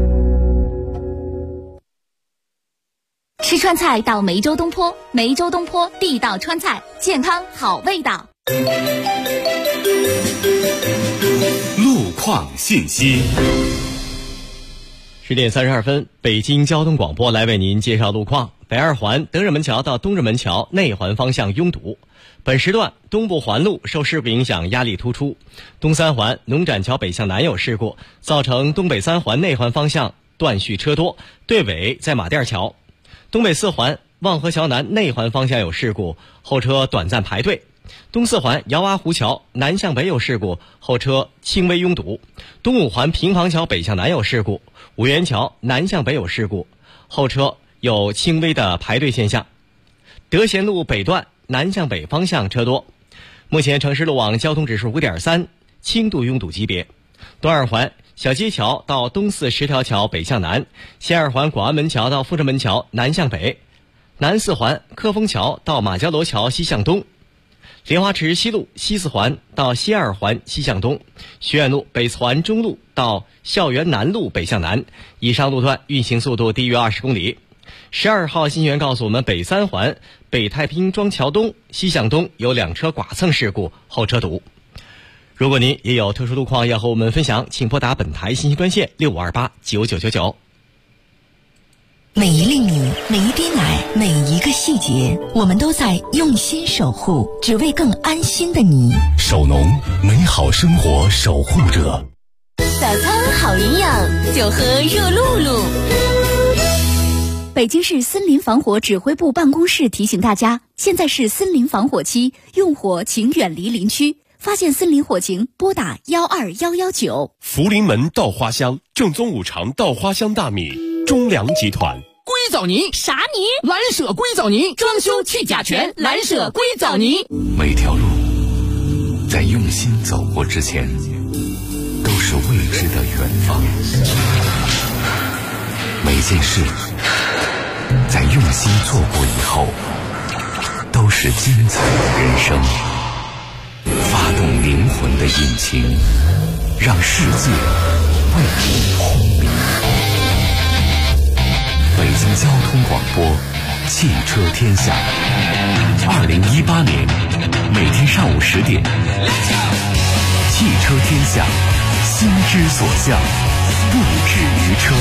吃川菜到梅州东坡，梅州东坡地道川菜，健康好味道。 路况信息。 10点32分，北京交通广播来为您介绍路况。北二环德胜门桥到东直门桥内环方向拥堵，本时段东部环路受事故影响压力突出。东三环农展桥北向南有事故，造成东北三环内环方向断续车多，队尾在马甸桥。东北四环望河桥南内环方向有事故，后车短暂排队。东四环姚洼湖桥南向北有事故，后车轻微拥堵。东五环平房桥北向南有事故，五元桥南向北有事故，后车有轻微的排队现象。德贤路北段南向北方向车多，目前城市路网交通指数5.3，轻度拥堵级别。东二环小街桥到东四十条桥北向南，西二环广安门桥到阜成门桥南向北，南四环科丰桥到马家楼桥西向东，莲花池西路西四环到西二环西向东，学院路北四环中路到校园南路北向南，以上路段运行速度低于20公里。12号信息员告诉我们，北三环北太平庄桥东西向东有2车剐蹭事故，后车堵。如果您也有特殊路况要和我们分享，请拨打本台信息专线65289999。 每一粒米，每一滴奶，每一个细节，我们都在用心守护，只为更安心的你。 守农，美好生活守护者。 早餐好营养，就喝热露露。北京市森林防火指挥部办公室提醒大家，现在是森林防火期，用火请远离林区。发现森林火情，拨打12119。 福临门稻花香，正宗五常稻花香大米，中粮集团。 硅藻泥啥泥？蓝舍硅藻泥，装修去甲醛，蓝舍硅藻泥。 每条路在用心走过之前，都是未知的远方。每件事在用心做过以后，都是精彩的人生。发动灵魂的引擎，让世界为你轰鸣。北京交通广播，汽车天下。2018年，每天上午10点，汽车天下，心之所向，不止于车。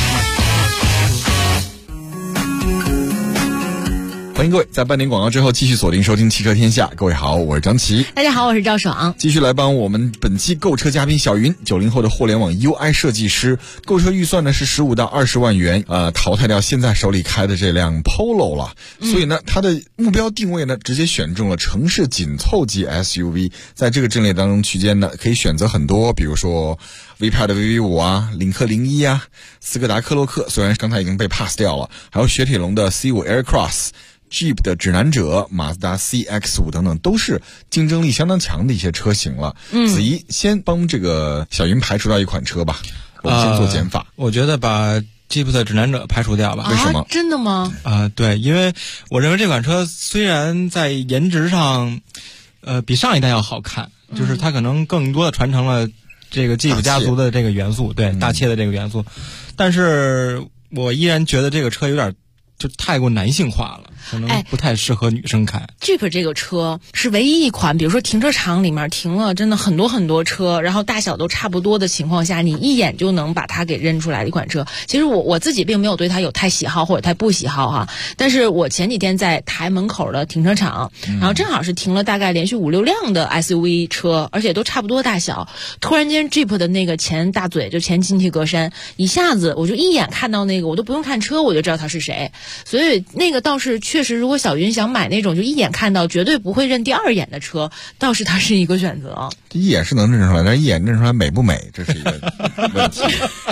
欢迎各位在半点广告之后继续锁定收听汽车天下。各位好，我是张琪。 大家好，我是赵爽。 继续来帮我们本期购车嘉宾小云，90后的互联网 UI 设计师，购车预算呢是15到20万元，淘汰掉现在手里开的这辆 Polo 了。所以呢，他的目标定位呢，直接选中了城市紧凑级 SUV。在这个阵列当中区间呢，可以选择很多，比如说 VPAD VV5 啊，领克01啊，斯柯达科洛克，虽然刚才已经被 pass 掉了，还有雪铁龙的 C5 Aircross。Jeep 的指南者、马自达 CX-5 等等，都是竞争力相当强的一些车型了。子怡先帮这个小云排除掉一款车吧，我们先做减法。 我觉得把 Jeep 的指南者排除掉吧。 为什么？ 真的吗？ 对，因为我认为这款车虽然在颜值上，比上一代要好看，就是它可能更多的传承了这个 Jeep 家族的这个元素，对，大切的这个元素，但是我依然觉得这个车有点就太过男性化了，可能不太适合女生开。 Jeep 这个车是唯一一款，比如说停车场里面停了真的很多很多车，然后大小都差不多的情况下，你一眼就能把它给认出来的一款车。其实我自己并没有对它有太喜好或者太不喜好哈，但是我前几天在台门口的停车场，然后正好是停了大概连续5-6辆的 SUV 车，而且都差不多大小。突然间 Jeep 的那个前大嘴就前进气格栅，一下子我就一眼看到那个，我都不用看车我就知道他是谁。所以那个倒是确实，如果小云想买那种就一眼看到绝对不会认第二眼的车，倒是它是一个选择。 一眼是能认出来，但是一眼认出来美不美，这是一个问题。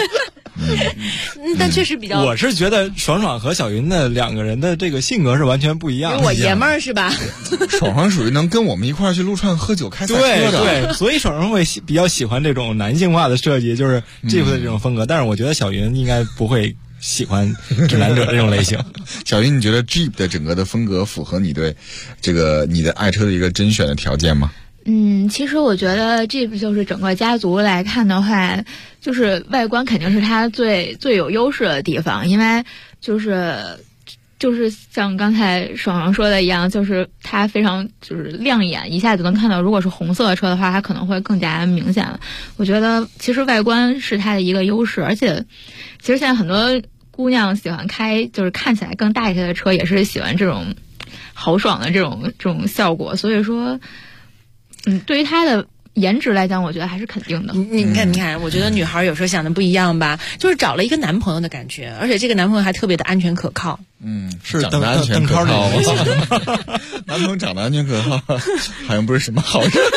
但确实比较， 我是觉得爽爽和小云的两个人的这个性格是完全不一样的。 我爷们儿是吧？ 爽爽属于能跟我们一块儿去撸串喝酒开赛车的， 对，所以爽爽会比较喜欢这种男性化的设计，就是 Jeep 的这种风格。但是我觉得小云应该不会喜欢指南者这种类型。 小云，你觉得 Jeep 的整个的风格符合你对这个你的爱车的一个甄选的条件吗？ 其实我觉得 Jeep 就是整个家族来看的话，就是外观肯定是它最有优势的地方，因为就是像刚才爽爽说的一样，就是它非常就是亮眼，一下子能看到。如果是红色的车的话，它可能会更加明显。我觉得其实外观是它的一个优势，而且其实现在很多姑娘喜欢开就是看起来更大一些的车，也是喜欢这种豪爽的这种效果。所以说，对于它的颜值来讲，我觉得还是肯定的。 你看，我觉得女孩有时候想的不一样吧，就是找了一个男朋友的感觉，而且这个男朋友还特别的安全可靠。 是长得安全可靠吗？男朋友长得安全可靠，好像不是什么好事。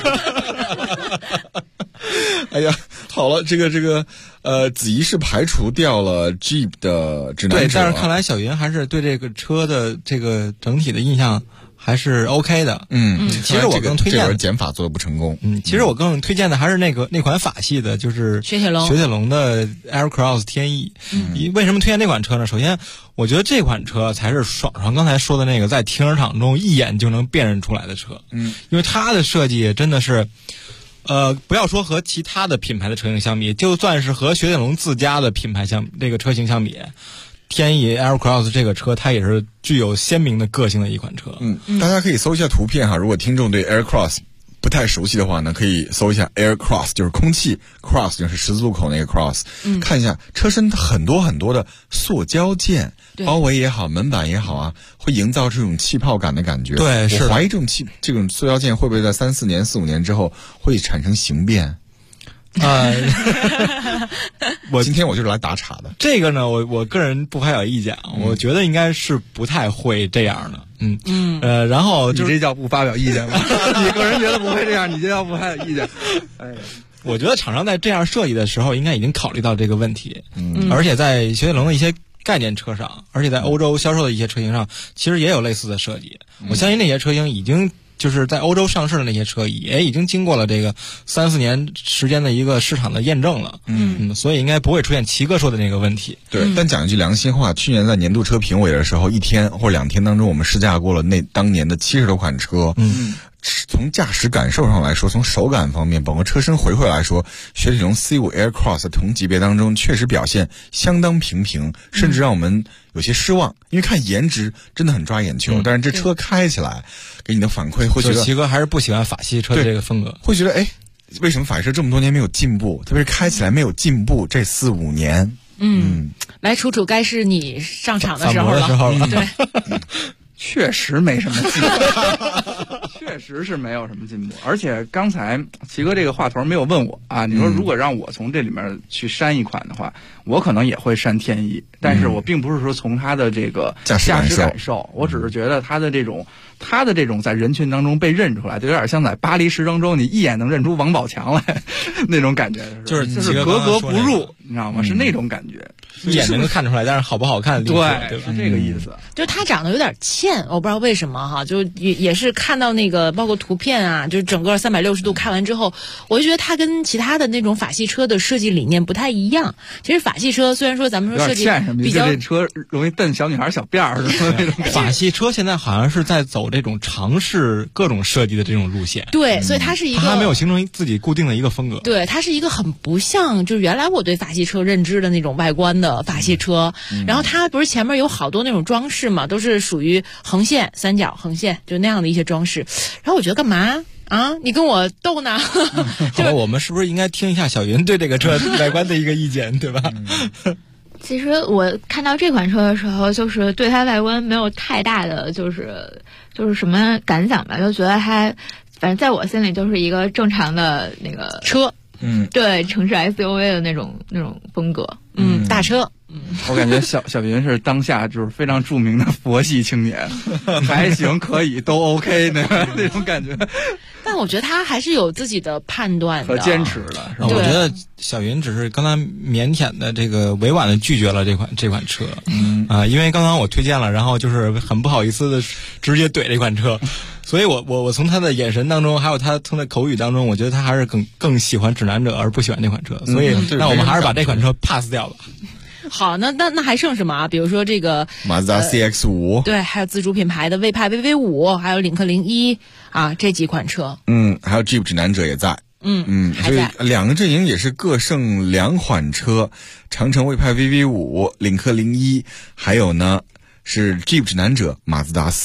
哎呀，好了，这个子怡是排除掉了 Jeep 的指南者， 对，但是看来小云还是对这个车的这个整体的印象还是 OK 的。其实我更推荐这轮减法做的不成功。 其实我更推荐的还是那款法系的，就是雪铁龙的 Aircross 天翼。为什么推荐这款车呢？首先，我觉得这款车才是爽爽刚才说的那个在停车场中一眼就能辨认出来的车。因为它的设计真的是。不要说和其他的品牌的车型相比，就算是和雪铁龙自家的品牌这个车型相比，天翼 Aircross 这个车它也是具有鲜明的个性的一款车。 大家可以搜一下图片哈，如果听众对 Aircross 不太熟悉的话呢，可以搜一下 Air Cross， 就是空气 cross， 就是十字路口那个 cross，看一下车身很多很多的塑胶件，包围也好，门板也好啊，会营造这种气泡感的感觉。 对，是我怀疑这种塑胶件会不会在3、4年、4、5年之后会产生形变？今天我就是来打岔的。 这个呢，我个人不发表意见，我觉得应该是不太会这样的。然后你这叫不发表意见吗？你个人觉得不会这样，你这叫不发表意见？哎， 我觉得厂商在这样设计的时候，应该已经考虑到这个问题。而且在雪铁龙的一些概念车上，而且在欧洲销售的一些车型上，其实也有类似的设计。我相信那些车型已经就是在欧洲上市的那些车，也已经经过了这个3、4年时间的一个市场的验证了。所以应该不会出现齐哥说的那个问题。 对，但讲一句良心话，去年在年度车评委的时候，1天或2天当中，我们试驾过了当年的70多款车。从驾驶感受上来说，从手感方面，包括车身回馈来说，雪铁龙 C5 Air Cross 同级别当中确实表现相当平平，甚至让我们有些失望。因为看颜值真的很抓眼球，但是这车开起来给你的反馈会觉得， 齐哥还是不喜欢法系车的这个风格， 会觉得为什么法系车这么多年没有进步，特别是开起来没有进步这4、5年。 来楚楚，该是你上场的时候了。对。 确实没什么进步，确实是没有什么进步。而且刚才齐哥这个话头没有问我啊，你说如果让我从这里面去删一款的话，我可能也会删天翼，但是我并不是说从它的这个驾驶感受，我只是觉得它的这种在人群当中被认出来，就有点像在巴黎时装周你一眼能认出王宝强来那种感觉， 就是格格不入，你知道吗？是那种感觉。 一眼能够看出来，但是好不好看， 对吧？是这个意思。 就是他长得有点欠，我不知道为什么哈，就也是看到那个包括图片啊，就是整个360度看完之后，我就觉得他跟其他的那种法系车的设计理念不太一样。其实法系车虽然说咱们说设计比较， 这车容易蹬小女孩小辫儿那种。 法系车现在好像是在走这种尝试各种设计的这种路线。 对，所以它是一个， 它还没有形成自己固定的一个风格。 对，它是一个很不像就是原来我对法系车认知的那种外观的法系车，然后它不是前面有好多那种装饰嘛，都是属于横线、三角、横线，就那样的一些装饰。然后我觉得干嘛啊？你跟我斗呢？ 好吧，我们是不是应该听一下小云对这个车外观的一个意见，对吧？ 其实我看到这款车的时候，就是对它外观没有太大的就是什么感想吧，就觉得它反正在我心里就是一个正常的那个车。 对，城市 SUV 的那种风格， 大车。 我感觉小云是当下就是非常著名的佛系青年，还行，可以，都 OK 那种感觉。 但我觉得他还是有自己的判断和坚持的，是吧？ 我觉得小云只是刚才腼腆的这个委婉的拒绝了这款车，因为刚刚我推荐了，然后就是很不好意思的直接怼这款车。所以我从他的眼神当中，还有他的口语当中，我觉得他还是更喜欢指南者，而不喜欢这款车。所以，那我们还是把这款车 pass 掉吧。 好，那还剩什么啊？比如说这个马自达 CX-5， 对，还有自主品牌的魏派 VV5，还有领克01啊，这几款车。 还有 Jeep 指南者也在。 还在。 所以两个阵营也是各剩2款车，长城魏派 VV5、领克01，还有呢是 Jeep 指南者、马自达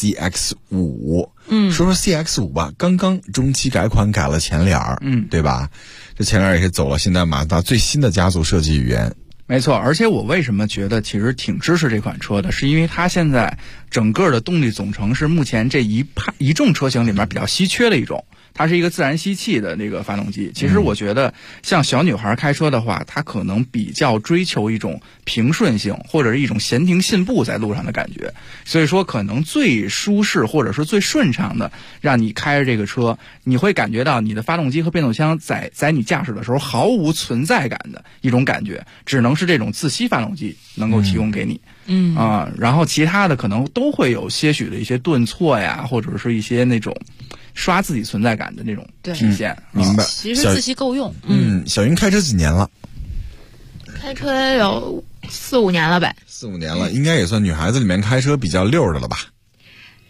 CX-5。说 CX-5 吧，刚刚中期改款改了前脸儿，对吧？这前脸也是走了现在马自达最新的家族设计语言。 没错，而且我为什么觉得其实挺支持这款车的，是因为它现在整个的动力总成是目前这一众车型里面比较稀缺的一种。它是一个自然吸气的那个发动机。其实我觉得像小女孩开车的话，她可能比较追求一种平顺性，或者是一种闲庭信步在路上的感觉。所以说可能最舒适或者是最顺畅的，让你开着这个车，你会感觉到你的发动机和变速箱在你驾驶的时候毫无存在感的一种感觉，只能是这种自吸发动机能够提供给你。然后其他的可能都会有些许的一些顿挫呀，或者是一些那种刷自己存在感的那种体现。 明白。 其实自吸够用。 小云开车几年了？ 开车有4、5年了呗。 4、5年了，应该也算女孩子里面开车比较溜的了吧？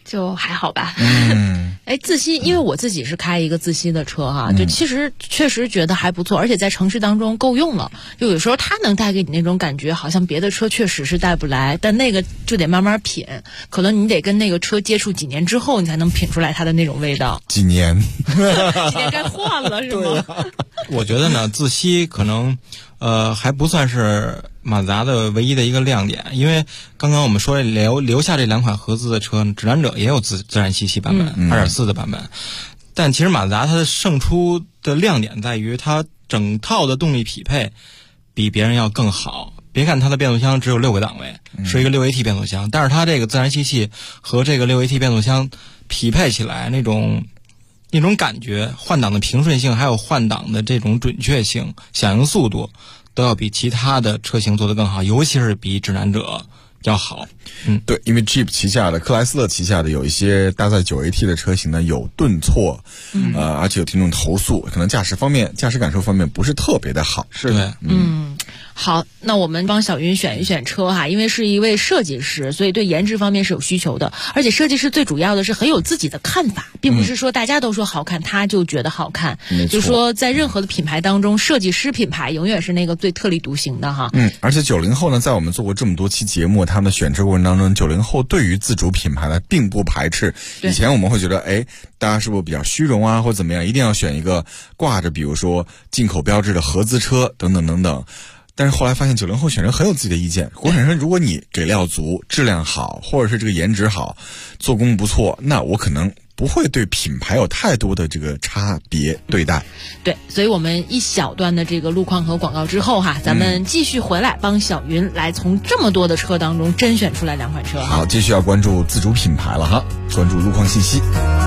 就还好吧。 哎，自吸，因为我自己是开一个自吸的车哈，就其实确实觉得还不错，而且在城市当中够用了。就有时候它能带给你那种感觉，好像别的车确实是带不来，但那个就得慢慢品，可能你得跟那个车接触几年之后，你才能品出来它的那种味道。 几年该换了是吗？ 我觉得呢，自吸可能还不算是马自达的唯一的一个亮点，因为刚刚我们说留下这2款合资的车，指南者也有自然吸气版本2.4的版本，但其实马自达它的胜出的亮点在于它整套的动力匹配比别人要更好。别看它的变速箱只有6个档位，是一个6AT 变速箱，但是它这个自然吸气和这个6AT 变速箱匹配起来那种感觉，换挡的平顺性还有换挡的这种准确性、响应速度都要比其他的车型做得更好，尤其是比指南者要好。 对，因为 Jeep 旗下的、克莱斯勒旗下的有一些搭载 9AT 的车型呢，有顿挫，而且有听众投诉，可能驾驶感受方面不是特别的好。 是的， 好，那我们帮小云选一选车哈，因为是一位设计师，所以对颜值方面是有需求的，而且设计师最主要的是很有自己的看法，并不是说大家都说好看，他就觉得好看。就是说在任何的品牌当中，设计师品牌永远是那个最特立独行的哈。 而且90后呢，在我们做过这么多期节目，他们的选车过程当中，90后对于自主品牌呢并不排斥。以前我们会觉得，大家是不是比较虚荣啊，或怎么样，一定要选一个挂着比如说进口标志的合资车等等等等。但是后来发现90后选车很有自己的意见，国产车如果你给料足、质量好，或者是这个颜值好、做工不错，那我可能不会对品牌有太多的这个差别对待。 对，所以我们一小段的这个路况和广告之后哈，咱们继续回来帮小云来从这么多的车当中甄选出来2款车。 好，继续要关注自主品牌了哈，关注路况信息。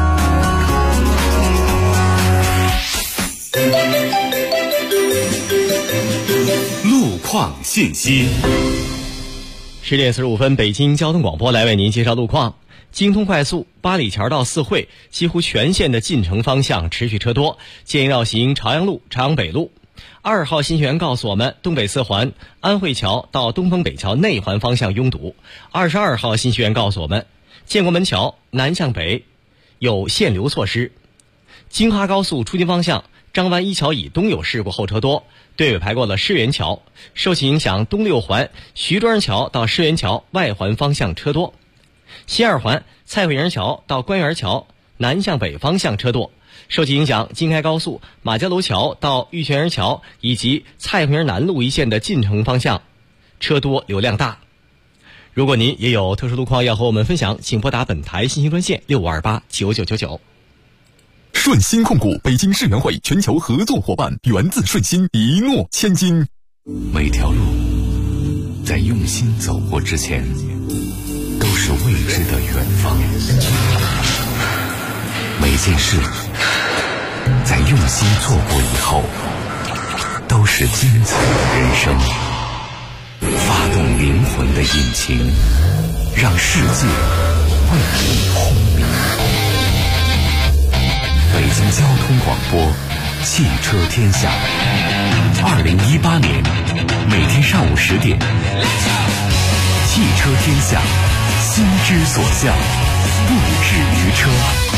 路况信息。 10点45分，北京交通广播来为您介绍路况。京通快速八里桥到四惠几乎全线的进城方向持续车多，建议绕行朝阳路、朝阳北路。2号新学员告诉我们，东北四环安慧桥到东风北桥内环方向拥堵。22号新学员告诉我们，建国门桥南向北有限流措施。京哈高速出京方向张湾一桥以东有事故，后车多，队尾排过了狮园桥，受其影响，东6环徐庄桥到狮园桥外环方向车多。西2环蔡慧营桥到官园桥南向北方向车多，受其影响，京开高速马家楼桥到玉泉营桥以及蔡慧营南路一线的进城方向车多流量大。如果您也有特殊路况要和我们分享，请拨打本台信息专线65289999。 顺鑫控股北京世园会全球合作伙伴，源自顺鑫，一诺千金。 每条路在用心走过之前，都是未知的远方。每件事在用心做过以后，都是精彩的人生。发动灵魂的引擎，让世界为你轰鸣。北京交通广播，汽车天下。2018年每天上午10点，汽车天下，心之所向，不止于车。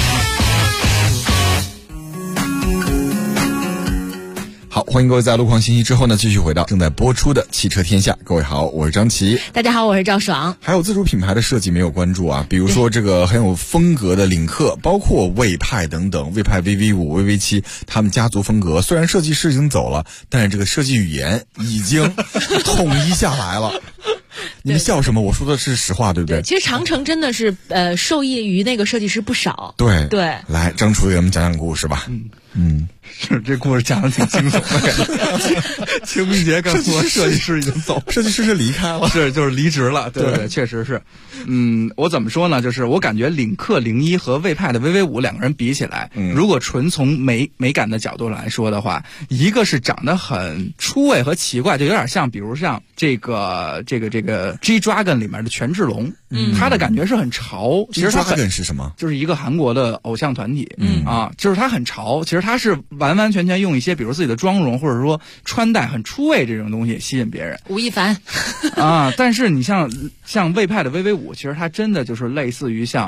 好，欢迎各位在路况信息之后呢，继续回到正在播出的汽车天下。各位好，我是张琪。 大家好，我是赵爽。 还有自主品牌的设计没有关注啊，比如说这个很有风格的领克，包括魏派等等，魏派 VV5、VV7，他们家族风格虽然设计师已经走了，但是这个设计语言已经统一下来了。你们笑什么？我说的是实话，对不对？ 其实长城真的是受益于那个设计师不少。 对， 来， 张厨给我们讲讲故事吧。 是这故事讲的挺惊悚的感觉。清明节刚说设计师已经走， 设计师是离开了， 就是离职了。对，确实是。我怎么说呢？就是我感觉领克01和魏派的 VV5两个人比起来，如果纯从美感的角度来说的话，一个是长得很出位和奇怪，就有点像，比如像这个 G Dragon 里面的权志龙，他的感觉是很潮。其实他 Dragon 是什么？ 就是一个韩国的偶像团体。就是他很潮，其实他是完完全全用一些比如自己的妆容或者说穿戴很出位这种东西吸引别人。 吴亦凡但是你像魏派的 VV5，其实它真的就是类似于像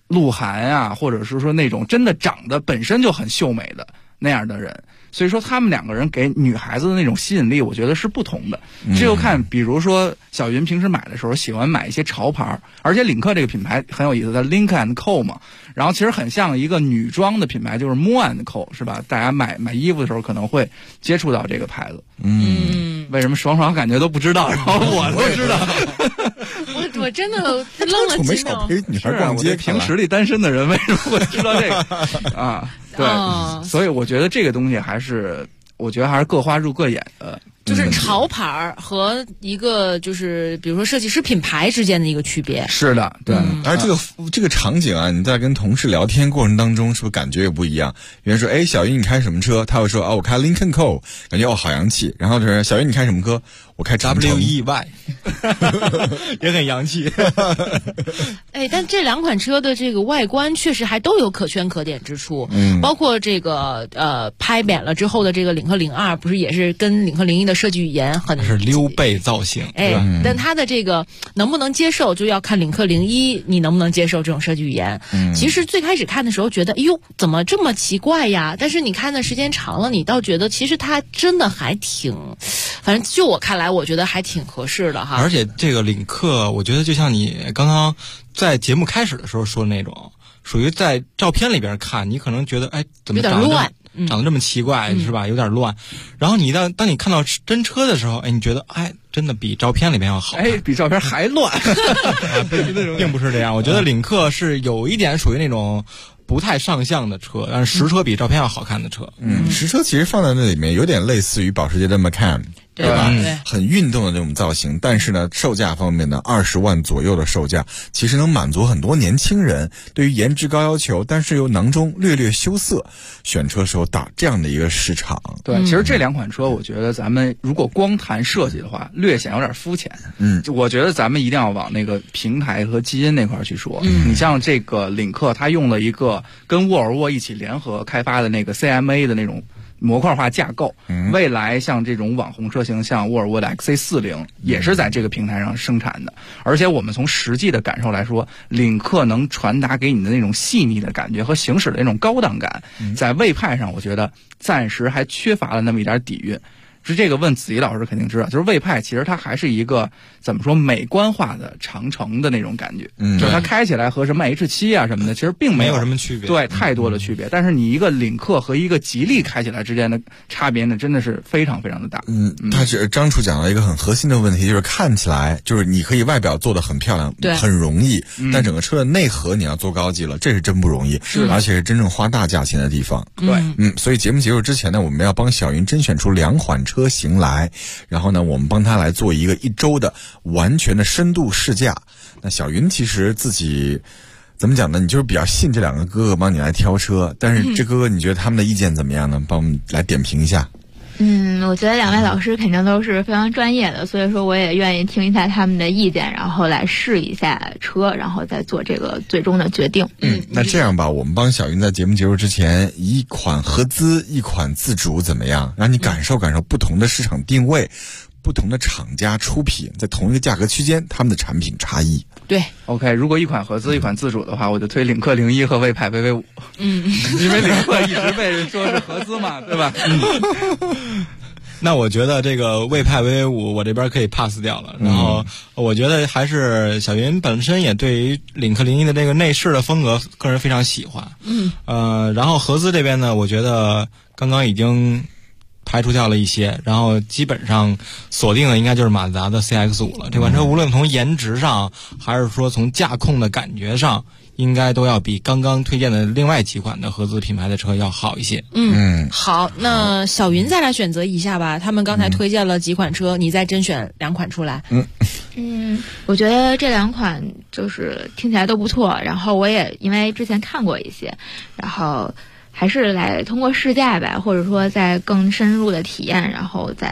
鹿晗啊，或者是说那种真的长得本身就很秀美的那样的人。所以说他们两个人给女孩子的那种吸引力，我觉得是不同的。这就看，比如说小云平时买的时候喜欢买一些潮牌，而且领克这个品牌很有意思，它 Link & Co 嘛，然后其实很像一个女装的品牌，就是 Mo & Co 是吧？大家买衣服的时候可能会接触到这个牌子。为什么爽爽感觉都不知道，然后我都知道？ 我真的愣了几秒。 女孩逛街， 凭实力单身的人为什么会知道这个啊？对，所以我觉得这个东西还是各花入各眼的。 就是潮牌和一个就是比如说设计师品牌之间的一个区别。 是的，对。 而这个场景啊，你在跟同事聊天过程当中，是不是感觉也不一样？有人说，哎，小云你开什么车？他会说，我开 Link & Co， 感觉好洋气。然后就是小云你开什么车？我开 WEY， 也很洋气。 哎，但这两款车的这个外观确实还都有可圈可点之处。包括这个拍扁了之后的这个领克02，不是也是跟领克01的设计语言很是溜背造型。 哎，但它的这个能不能接受，就要看领克01你能不能接受这种设计语言。其实最开始看的时候觉得，哎呦，怎么这么奇怪呀？但是你看的时间长了，你倒觉得其实它真的还挺，反正就我看来，我觉得还挺合适的哈。 而且这个领克，我觉得就像你刚刚在节目开始的时候说的那种，属于在照片里边看，你可能觉得，哎，怎么长得这么奇怪，是吧？有点乱。然后当你看到真车的时候，哎，你觉得，哎，真的比照片里面要好。 哎，比照片还乱。 并不是这样，我觉得领克是有一点属于那种不太上相的车，但是实车比照片要好看的车。 实车其实放在那里面有点类似于保时捷的 Macan。对吧？很运动的这种造型，但是呢，售价方面呢，20万左右的售价，其实能满足很多年轻人对于颜值高要求，但是又囊中略略羞涩，选车时候打这样的一个市场。 对，其实这两款车，我觉得咱们如果光谈设计的话，略显有点肤浅。我觉得咱们一定要往那个平台和基因那块去说。你像这个领克，它用了一个跟沃尔沃一起联合开发的那个 CMA 的那种模块化架构，未来像这种网红车型，像沃尔沃的 XC40 也是在这个平台上生产的。而且我们从实际的感受来说，领克能传达给你的那种细腻的感觉和行驶的那种高档感，在魏派上我觉得暂时还缺乏了那么一点底蕴。是这个问子怡老师肯定知道，就是魏派其实它还是一个怎么说美观化的长城的那种感觉，就是它开起来和什么 H7 啊什么的其实并没有什么区别， 对，太多的区别。但是你一个领克和一个吉利开起来之间的差别呢，真的是非常非常的大。 他是张处讲了一个很核心的问题，就是看起来就是你可以外表做得很漂亮，很容易，但整个车的内核你要做高级了，这是真不容易，而且是真正花大价钱的地方。 对， 所以节目结束之前呢，我们要帮小云甄选出2款车型来，然后呢，我们帮他来做一个1周的完全的深度试驾。那小云其实自己怎么讲呢？你就是比较信这2个哥哥帮你来挑车，但是这哥哥你觉得他们的意见怎么样呢？帮我们来点评一下。 我觉得2位老师肯定都是非常专业的，所以说我也愿意听一下他们的意见，然后来试一下车，然后再做这个最终的决定。 那这样吧，我们帮小云在节目结束之前，1款合资，1款自主怎么样？让你感受感受不同的市场定位，不同的厂家出品，在同一个价格区间，他们的产品差异。 对 ，OK， 如果1款合资，1款自主的话，我就推领克01和魏派 VV5。因为领克一直被人说是合资嘛，对吧？ 那我觉得这个魏派 VV5 我这边可以 pass 掉了。然后我觉得还是小云本身也对于领克01的这个内饰的风格个人非常喜欢。然后合资这边呢，我觉得刚刚已经排除掉了一些，然后基本上锁定的应该就是马自达的 CX-5 了。这款车无论从颜值上，还是说从驾控的感觉上，应该都要比刚刚推荐的另外几款的合资品牌的车要好一些。 好，那小云再来选择一下吧。他们刚才推荐了几款车，你再甄选2款出来。 我觉得这2款就是听起来都不错，然后我也因为之前看过一些，然后还是来通过试驾吧，或者说再更深入的体验，然后再来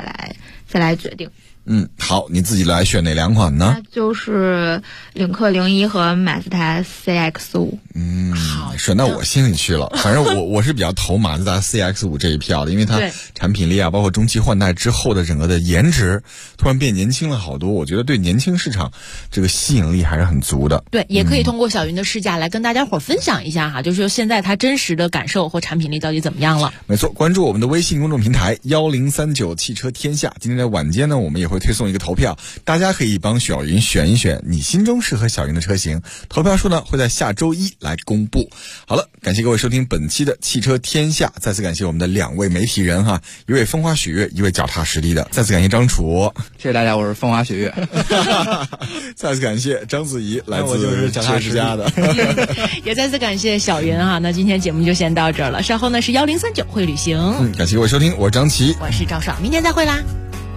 再来决定。 好，你自己来选哪2款呢？ 那就是领克01和马自达 CX-5。 选到我心里去了。反正我是比较投马自达 CX-5 这一票的，因为它产品力啊，包括中期换代之后的整个的颜值，突然变年轻了好多。我觉得对年轻市场这个吸引力还是很足的。 对，也可以通过小云的试驾来跟大家伙分享一下哈，就是现在它真实的感受和产品力到底怎么样了。 没错，关注我们的微信公众平台1039汽车天下。今天在晚间呢，我们也会推送一个投票，大家可以帮小云选一选你心中适合小云的车型。投票数呢会在下周1来公布。好了，感谢各位收听本期的汽车天下，再次感谢我们的2位媒体人哈，一位风花雪月，一位脚踏实地的。再次感谢张楚， 谢谢大家，我是风花雪月。 再次感谢章子怡，来自脚踏实地的。 也再次感谢小云哈，那今天节目就先到这儿了，稍后呢是1039会旅行。 感谢各位收听，我是张琪， 我是赵爽，明天再会啦。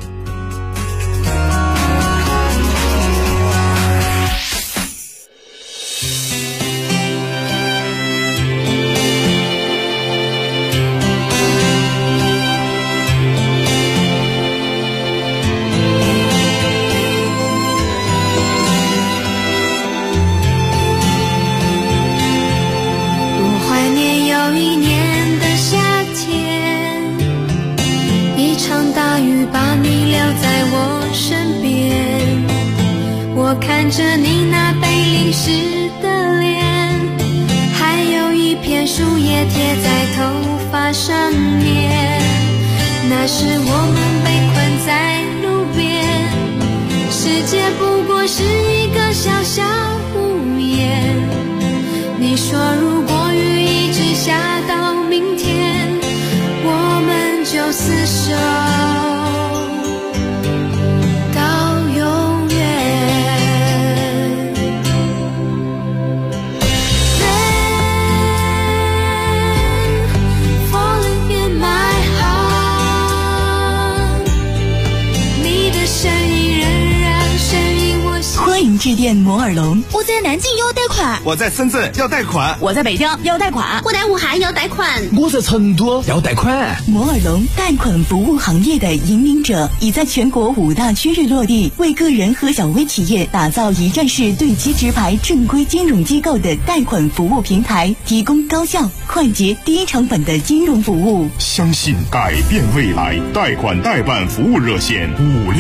看着你那被淋湿的脸，还有一片树叶贴在头发上面，那时我们被困在路边，世界不过是一个小小屋檐。你说如果雨一直下到明天，我们就厮守致电摩尔龙， 我在南京要贷款， 我在深圳要贷款， 我在北京要贷款， 我在武汉要贷款， 我在成都要贷款。 摩尔龙贷款服务行业的引领者，已在全国5大区域落地，为个人和小微企业打造一站式对接直排正规金融机构的贷款服务平台，提供高效、快捷、低成本的金融服务。 相信改变未来，贷款代办服务热线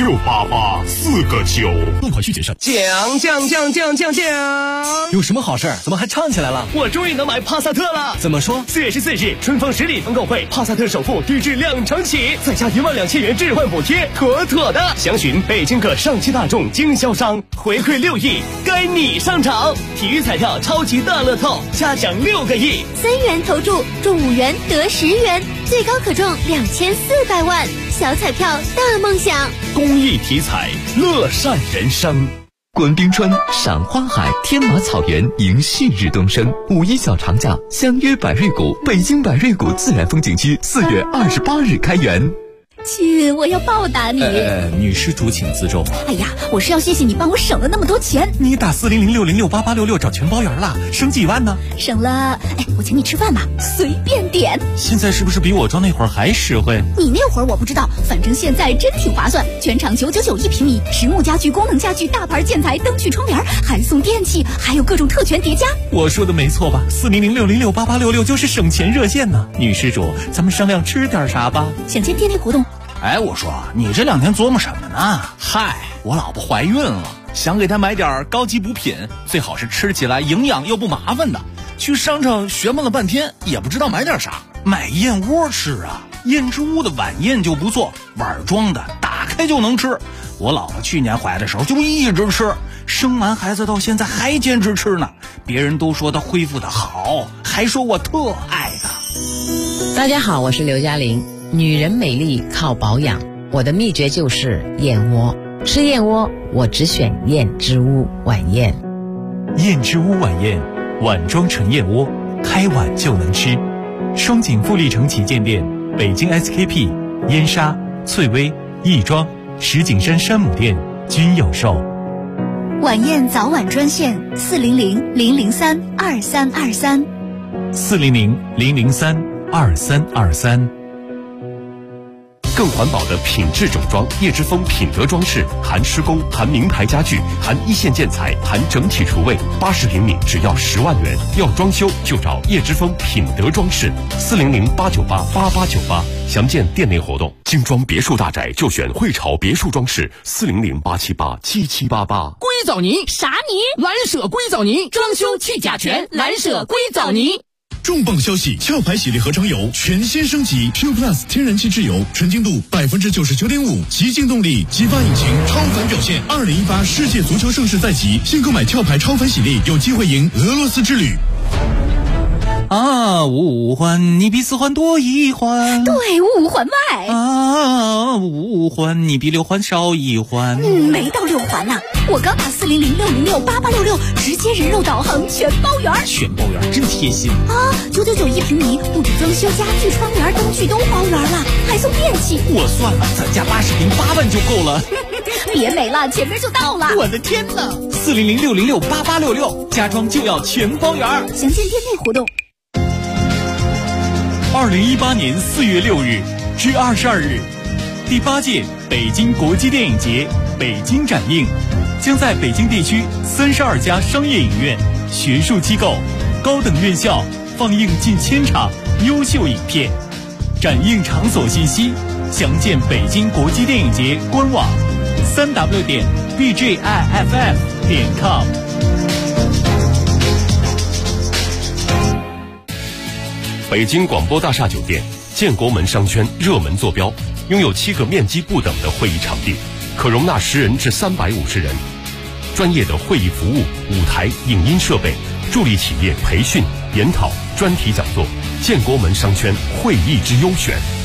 5688-4个9。 贷款需谨慎。 奖！ 有什么好事？怎么还唱起来了？ 我终于能买帕萨特了！ 怎么说 ？4月14日，春风10里疯购会，帕萨特首付低至2成起，再加12000元置换补贴，妥妥的！详询北京各上汽大众经销商。回馈6亿，该你上场！体育彩票超级大乐透，加奖6个亿 ！3元投注，中5元得10元，最高可中2400万！小彩票大梦想， 公益体彩，乐善人生。 观冰川，赏花海，天马草原，迎旭日东升。5·1小长假，相约百瑞谷，北京百瑞谷自然风景区4月28日开园。 亲，我要报答你。 女施主请自重。 哎呀，我是要谢谢你帮我省了那么多钱。 你打4006068866找全包圆了，省几万呢？ 省了，我请你吃饭吧，随便点。 现在是不是比我装那会儿还实惠？ 你那会儿我不知道，反正现在真挺划算，全场999一平米，实木家具、功能家具、大牌建材、灯具、窗帘，还送电器，还有各种特权叠加。 我说的没错吧？4006068866就是省钱热线呢。女施主，咱们商量吃点啥吧？ 享签电力活动。 我说你这2天琢磨什么呢？ 嗨， 我老婆怀孕了，想给她买点高级补品，最好是吃起来营养又不麻烦的。去商场学问了半天，也不知道买点啥，买燕窝吃啊。燕之屋的晚宴就不错，碗装的，打开就能吃。我老婆去年怀的时候就一直吃，生完孩子到现在还坚持吃呢。别人都说她恢复的好，还说我特爱她。 大家好，我是刘嘉玲。女人美丽靠保养，我的秘诀就是燕窝。吃燕窝，我只选燕之屋晚宴。 燕之屋晚宴，碗装纯燕窝，开碗就能吃。双井富力城旗舰店、北京 SKP、燕莎、翠微、亦庄、石景山山姆店均有售。 晚宴早晚专线400-003-2323 400-003-2323。 更环保的品质整装，叶之峰品德装饰，含施工，含名牌家具，含一线建材，含整体厨卫，80平米只要10万元。要装修就找叶之峰品德装饰，400-898-8898，详见店内活动。精装别墅大宅就选汇潮别墅装饰，400-878-7788。 硅藻泥啥泥？蓝舍硅藻泥，装修去甲醛，蓝舍硅藻泥。 重磅消息！壳牌喜力合成油全新升级 Q Plus 天然气质油，纯净度99.5%，极净动力，激发引擎，超凡表现。2018世界足球盛世在即，新购买壳牌超凡喜力，有机会赢俄罗斯之旅。 啊，五环你比4环多1环， 对，5环外。 啊，5环你比6环少1环。 没到6环呢，我刚打400-606-8866，直接人肉导航全包圆。 全包圆真贴心啊！999一平米，不止装修、家具、窗帘、灯具都包圆了，还送电器。 我算了，咱家80平8万就够了。 别没了，前面就到了。 我的天哪！400-606-8866，家装就要全包圆。 详见店内活动。 2018年4月6日至22日，第8届北京国际电影节北京展映将在北京地区32家商业影院、学术机构、高等院校放映近1000场优秀影片。展映场所信息详见北京国际电影节官网3w.bjiff.com。 北京广播大厦酒店建国门商圈热门坐标，拥有7个面积不等的会议场地，可容纳10人至350人。专业的会议服务、舞台、影音设备，助力企业培训、研讨、专题讲座。建国门商圈会议之优选。